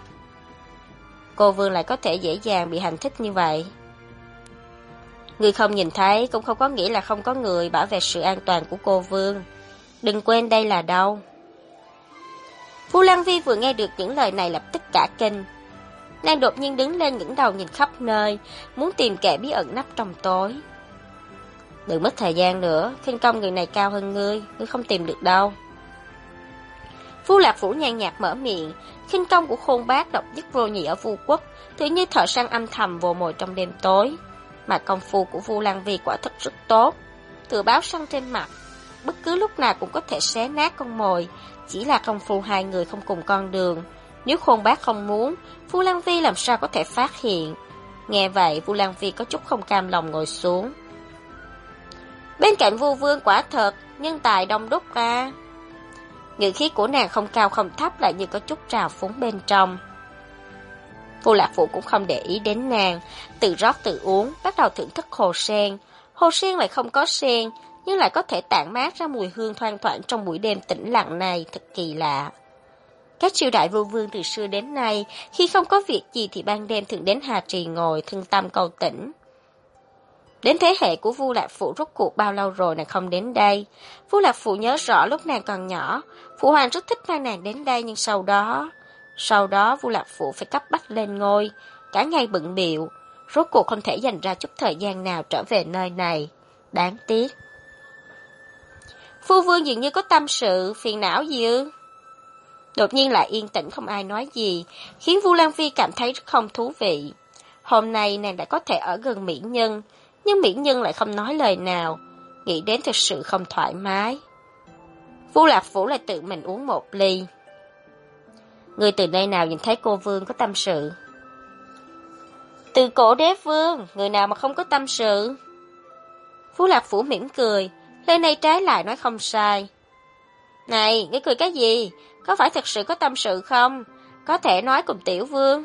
Speaker 1: Cô vương lại có thể dễ dàng bị hành thích như vậy. Ngươi không nhìn thấy cũng không có nghĩa là không có người bảo vệ sự an toàn của cô vương. Đừng quên đây là đâu. Vu Lăng Vi vừa nghe được những lời này lập tức cả kinh. Nàng đột nhiên đứng lên ngẩng đầu nhìn khắp nơi, muốn tìm kẻ bí ẩn nấp trong tối. Đừng mất thời gian nữa, khinh công người này cao hơn ngươi không tìm được đâu. Vu Lạc Phủ nhàn nhạt mở miệng, khinh công của Khôn Bác độc nhất vô nhị ở Vu quốc, tự như thợ săn âm thầm vồ mồi trong đêm tối. Mà công phu của Vu Lăng Vi quả thật rất tốt, tựa báo săn trên mặt, bất cứ lúc nào cũng có thể xé nát con mồi, chỉ là công phu hai người không cùng con đường. Nếu Khôn Bác không muốn, Vu Lăng Vi làm sao có thể phát hiện? Nghe vậy, Vu Lăng Vi có chút không cam lòng ngồi xuống. Bên cạnh Vu vương quả thật nhân tài đông đúc ra. Ngữ khí của nàng không cao không thấp, lại như có chút trào phúng bên trong. Vu Lạc Phủ cũng không để ý đến nàng, tự rót tự uống, bắt đầu thưởng thức hồ sen. Hồ sen lại không có sen, nhưng lại có thể tản mát ra mùi hương thoang thoảng trong buổi đêm tĩnh lặng này, thật kỳ lạ. Các triều đại vua vương từ xưa đến nay, khi không có việc gì thì ban đêm thường đến Hà Trì ngồi thương tâm cầu tỉnh. Đến thế hệ của Vu Lạc Phủ rốt cuộc bao lâu rồi nàng không đến đây. Vu Lạc Phủ nhớ rõ lúc nàng còn nhỏ, Phụ hoàng rất thích mang nàng đến đây, nhưng sau đó Vu Lạc Phủ phải cấp bách lên ngôi, cả ngày bận bịu, rốt cuộc không thể dành ra chút thời gian nào trở về nơi này. Đáng tiếc. Phu vương dường như có tâm sự, phiền não gì ư? Đột nhiên lại yên tĩnh không ai nói gì, khiến Vu Lan Phi cảm thấy rất không thú vị. Hôm nay nàng đã có thể ở gần mỹ nhân, nhưng mỹ nhân lại không nói lời nào, nghĩ đến thực sự không thoải mái. Vu Lạc Phủ lại tự mình uống một ly. Người từ nơi nào nhìn thấy cô vương có tâm sự? Từ cổ đế vương, người nào mà không có tâm sự? Vu Lạc Phủ mỉm cười, lời này trái lại nói không sai. Này, ngươi cười cái gì? Có phải thật sự có tâm sự không? Có thể nói cùng tiểu vương.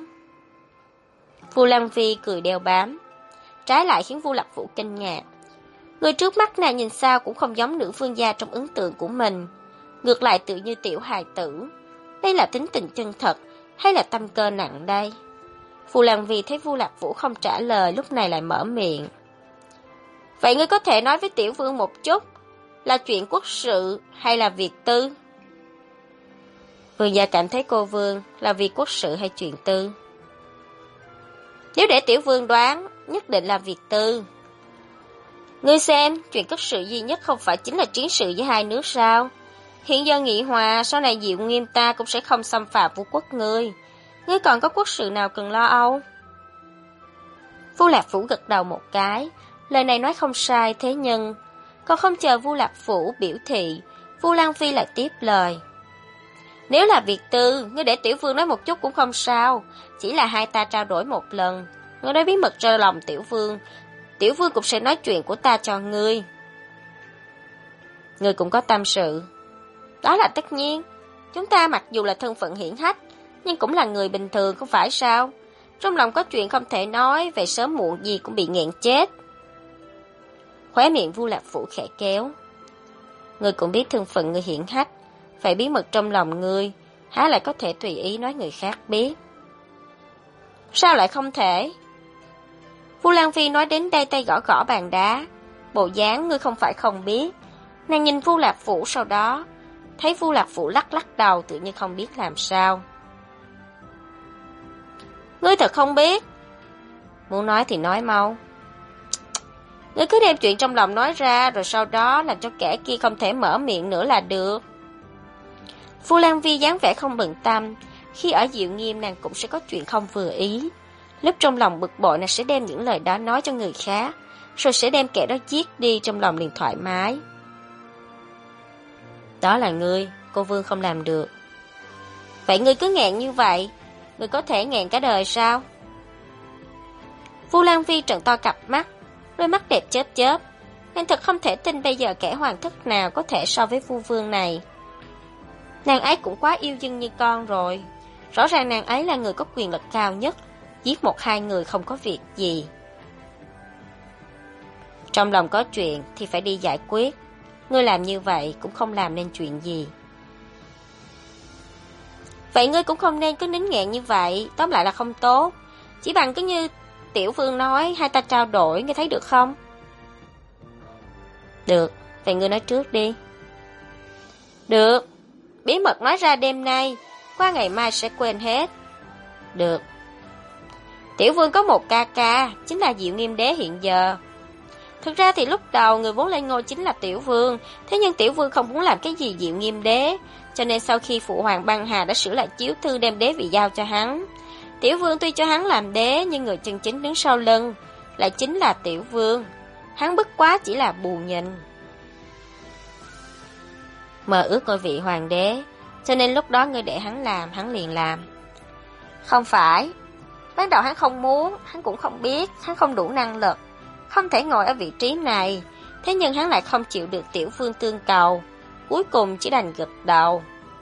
Speaker 1: Vu Lan Phi cười đeo bám, trái lại khiến Vu Lạc Phủ kinh ngạc. Người trước mắt nàng nhìn sao cũng không giống nữ vương gia trong ấn tượng của mình, ngược lại tự như tiểu hài tử. Đây là tính tình chân thật hay là tâm cơ nặng đây? Vu Lan Phi thấy Vu Lạc Phủ không trả lời, lúc này lại mở miệng. Vậy ngươi có thể nói với tiểu vương một chút, là chuyện quốc sự hay là việc tư? Vương gia cảm thấy cô vương là việc quốc sự hay chuyện tư? Nếu để tiểu vương đoán, nhất định là việc tư. Ngươi xem, chuyện quốc sự duy nhất không phải chính là chiến sự với hai nước sao? Hiện giờ nghị hòa, sau này Diệu Nghiêm ta cũng sẽ không xâm phạm vũ quốc ngươi. Ngươi còn có quốc sự nào cần lo âu? Vu Lạc Phủ gật đầu một cái, lời này nói không sai, thế nhưng còn không chờ Vu Lạc Phủ biểu thị, Vu Lan Phi lại tiếp lời. Nếu là việc tư, ngươi để tiểu vương nói một chút cũng không sao, chỉ là hai ta trao đổi một lần, ngươi nói bí mật cho lòng tiểu vương cũng sẽ nói chuyện của ta cho ngươi. Ngươi cũng có tâm sự. Đó là tất nhiên, chúng ta mặc dù là thân phận hiển hách, nhưng cũng là người bình thường không phải sao? Trong lòng có chuyện không thể nói, về sớm muộn gì cũng bị nghẹn chết. Khóe miệng Vu Lạc Phủ khẽ kéo. Ngươi cũng biết thân phận người hiển hách, phải bí mật trong lòng ngươi, há lại có thể tùy ý nói người khác biết. Sao lại không thể? Vu Lan Phi nói đến đây tay gõ gõ bàn đá. Bộ dáng ngươi không phải không biết. Nàng nhìn Vu Lạc Phủ, sau đó thấy Vu Lạc Phủ lắc lắc đầu, tự nhiên không biết làm sao. Ngươi thật không biết? Muốn nói thì nói mau. Ngươi cứ đem chuyện trong lòng nói ra, rồi sau đó làm cho kẻ kia không thể mở miệng nữa là được. Vu Lan Vi dáng vẻ không bận tâm, khi ở Diệu Nghiêm nàng cũng sẽ có chuyện không vừa ý. Lúc trong lòng bực bội nàng sẽ đem những lời đó nói cho người khác, rồi sẽ đem kẻ đó giết đi, trong lòng liền thoải mái. Đó là ngươi, cô Vương không làm được. Vậy ngươi cứ nghẹn như vậy, ngươi có thể nghẹn cả đời sao? Vu Lan Vi trợn to cặp mắt, đôi mắt đẹp chớp chớp. Nàng thật không thể tin bây giờ kẻ hoàng thất nào có thể so với Vu Vương này. Nàng ấy cũng quá yêu dân như con rồi. Rõ ràng nàng ấy là người có quyền lực cao nhất, giết một hai người không có việc gì. Trong lòng có chuyện thì phải đi giải quyết. Ngươi làm như vậy cũng không làm nên chuyện gì. Vậy ngươi cũng không nên cứ nín nghẹn như vậy, tóm lại là không tốt. Chỉ bằng cứ như Tiểu Vương nói, hai ta trao đổi, ngươi thấy được không? Được, vậy ngươi nói trước đi. Được, bí mật nói ra đêm nay, qua ngày mai sẽ quên hết. Được. Tiểu Vương có một ca ca, chính là Diệu Nghiêm Đế hiện giờ. Thực ra thì lúc đầu người vốn lên ngôi chính là Tiểu Vương, thế nhưng Tiểu Vương không muốn làm cái gì Diệu Nghiêm Đế, cho nên sau khi Phụ Hoàng băng hà đã sửa lại chiếu thư đem đế vị giao cho hắn. Tiểu Vương tuy cho hắn làm đế, nhưng người chân chính đứng sau lưng lại chính là Tiểu Vương. Hắn bất quá chỉ là bù nhìn. Mơ ước ngôi vị hoàng đế, cho nên lúc đó ngươi để hắn làm, hắn liền làm. Không phải, ban đầu hắn không muốn, hắn cũng không biết, hắn không đủ năng lực, không thể ngồi ở vị trí này. Thế nhưng hắn lại không chịu được Tiểu Vương tương cầu, cuối cùng chỉ đành gật đầu.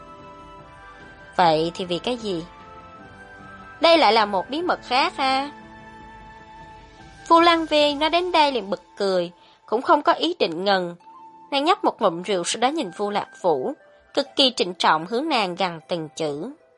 Speaker 1: Vậy thì vì cái gì? Đây lại là một bí mật khác ha. Vu Lan Viên nói đến đây liền bật cười, cũng không có ý định ngần. Nàng nhấp một ngụm rượu, sau đó nhìn Vu Lạc Phủ, cực kỳ trịnh trọng hướng nàng gằn từng chữ.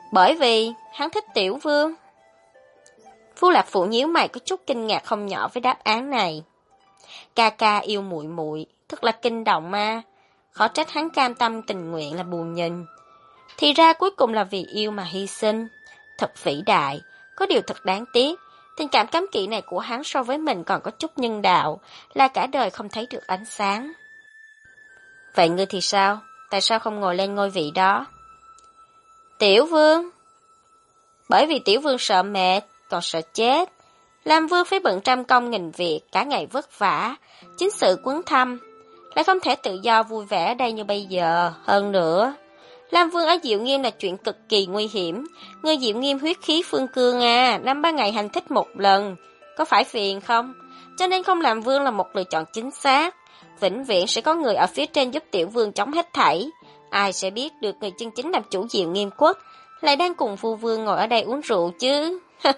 Speaker 1: Bởi vì hắn thích Tiểu Vương. Phu Lạc Phụ nhíu mày có chút kinh ngạc không nhỏ với đáp án này. Ca ca yêu muội muội, thật là kinh động ma. Khó trách hắn cam tâm tình nguyện là bù nhìn. Thì ra cuối cùng là vì yêu mà hy sinh. Thật vĩ đại, có điều thật đáng tiếc. Tình cảm cấm kỵ này của hắn so với mình còn có chút nhân đạo, là cả đời không thấy được ánh sáng. Vậy ngươi thì sao? Tại sao không ngồi lên ngôi vị đó? Tiểu Vương. Bởi vì Tiểu Vương sợ mệt, còn sợ chết. Lam Vương phải bận trăm công nghìn việc, cả ngày vất vả, chính sự quấn thâm, lại không thể tự do vui vẻ ở đây như bây giờ. Hơn nữa, Lam Vương ở Diệu Nghiêm là chuyện cực kỳ nguy hiểm. Người Diệu Nghiêm huyết khí phương cương à, 5-3 ngày hành thích một lần, có phải phiền không? Cho nên không làm Vương là một lựa chọn chính xác. Vĩnh viễn sẽ có người ở phía trên giúp Tiểu Vương chống hết thảy. Ai sẽ biết được người chân chính làm chủ Diệu Nghiêm quốc lại đang cùng Phu Vương ngồi ở đây uống rượu chứ?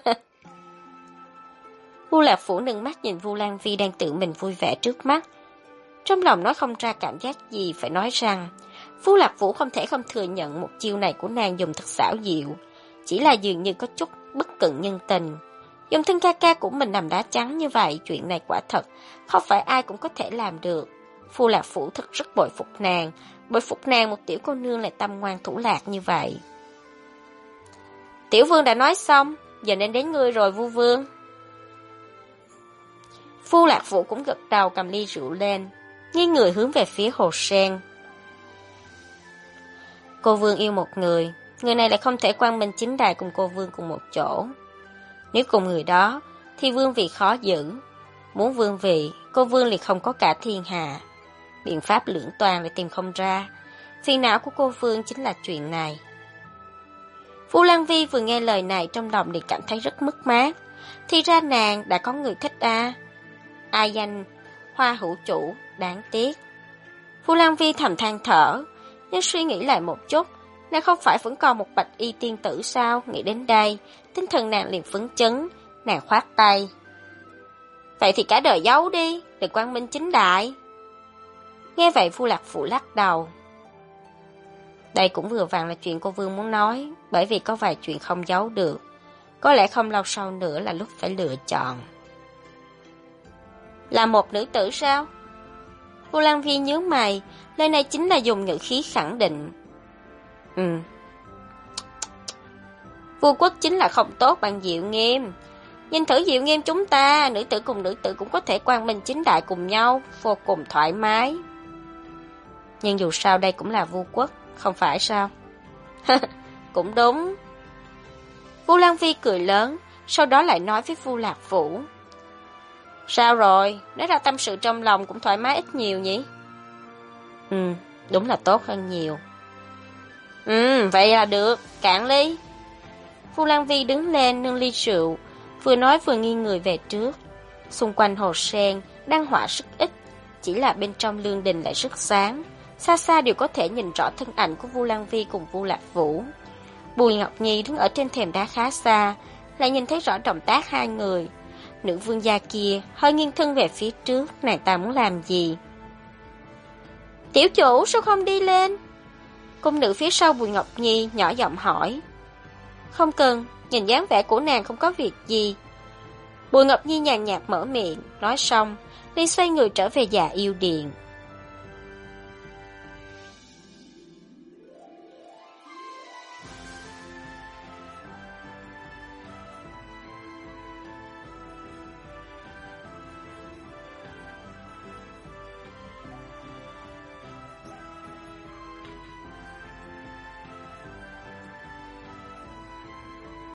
Speaker 1: Vu Lạc Phủ nâng mắt nhìn Vu Lan Vi đang tự mình vui vẻ trước mắt. Trong lòng nói không ra cảm giác gì, phải nói rằng Vu Lạc Phủ không thể không thừa nhận một chiêu này của nàng dùng thật xảo diệu, chỉ là dường như có chút bất cận nhân tình. Dùng thân ca ca của mình làm đá trắng như vậy, chuyện này quả thật không phải ai cũng có thể làm được. Vu Lạc Phủ thật rất bội phục nàng một tiểu cô nương lại tâm ngoan thủ lạc như vậy. Tiểu Vương đã nói xong, giờ nên đến ngươi rồi Vu Vương. Vu Lạc Phủ cũng gật đầu cầm ly rượu lên, nghiêng người hướng về phía Hồ Sen. Cô Vương yêu một người này lại không thể quang minh chính đại cùng cô Vương cùng một chỗ. Nếu cùng người đó, thì vương vị khó giữ. Muốn vương vị, cô Vương liền không có cả thiên hạ. Biện pháp lưỡng toàn lại tìm không ra. Phiền não của cô Vương chính là chuyện này. Vu Lan Vi vừa nghe lời này trong lòng liền cảm thấy rất mất mát. Thì ra nàng đã có người thích a. Ai danh Hoa Hữu Chủ, đáng tiếc. Vu Lan Vi thầm than thở, nhưng suy nghĩ lại một chút, nàng không phải vẫn còn một bạch y tiên tử sao? Nghĩ đến đây, tinh thần nàng liền phấn chấn, nàng khoát tay. Vậy thì cả đời giấu đi, đừng quang minh chính đại. Nghe vậy Vu Lạc Phụ lắc đầu. Đây cũng vừa vặn là chuyện cô Vương muốn nói, bởi vì có vài chuyện không giấu được. Có lẽ không lâu sau nữa là lúc phải lựa chọn. Là một nữ tử sao? Vu Lan Vi nhướng mày, lời này chính là dùng ngữ khí khẳng định. Vua quốc chính là không tốt bằng Diệu Nghiêm. Nhìn thử Diệu Nghiêm chúng ta, nữ tử cùng nữ tử cũng có thể quang minh chính đại cùng nhau, vô cùng thoải mái. Nhưng dù sao đây cũng là vua quốc, không phải sao? Cũng đúng. Vu Lan Vi cười lớn, sau đó lại nói với Vu Lạc Vũ. Sao rồi, nói ra tâm sự trong lòng cũng thoải mái ít nhiều nhỉ? Đúng là tốt hơn nhiều. Vậy là được, cạn ly. Vu Lan Vi đứng lên nâng ly rượu, vừa nói vừa nghiêng người về trước. Xung quanh hồ sen đang hỏa rất ít, chỉ là bên trong lương đình lại rất sáng. Xa xa đều có thể nhìn rõ thân ảnh của Vu Lan Vi cùng Vu Lạc Vũ. Bùi Ngọc Nhi đứng ở trên thềm đá khá xa, lại nhìn thấy rõ động tác hai người. Nữ vương gia kia hơi nghiêng thân về phía trước, nàng ta muốn làm gì? Tiểu chủ sao không đi lên? Cung nữ phía sau Bùi Ngọc Nhi nhỏ giọng hỏi. Không cần, nhìn dáng vẻ của nàng không có việc gì. Bùi Ngọc Nhi nhàn nhạt mở miệng, nói xong, liền xoay người trở về Dạ Yêu Điện.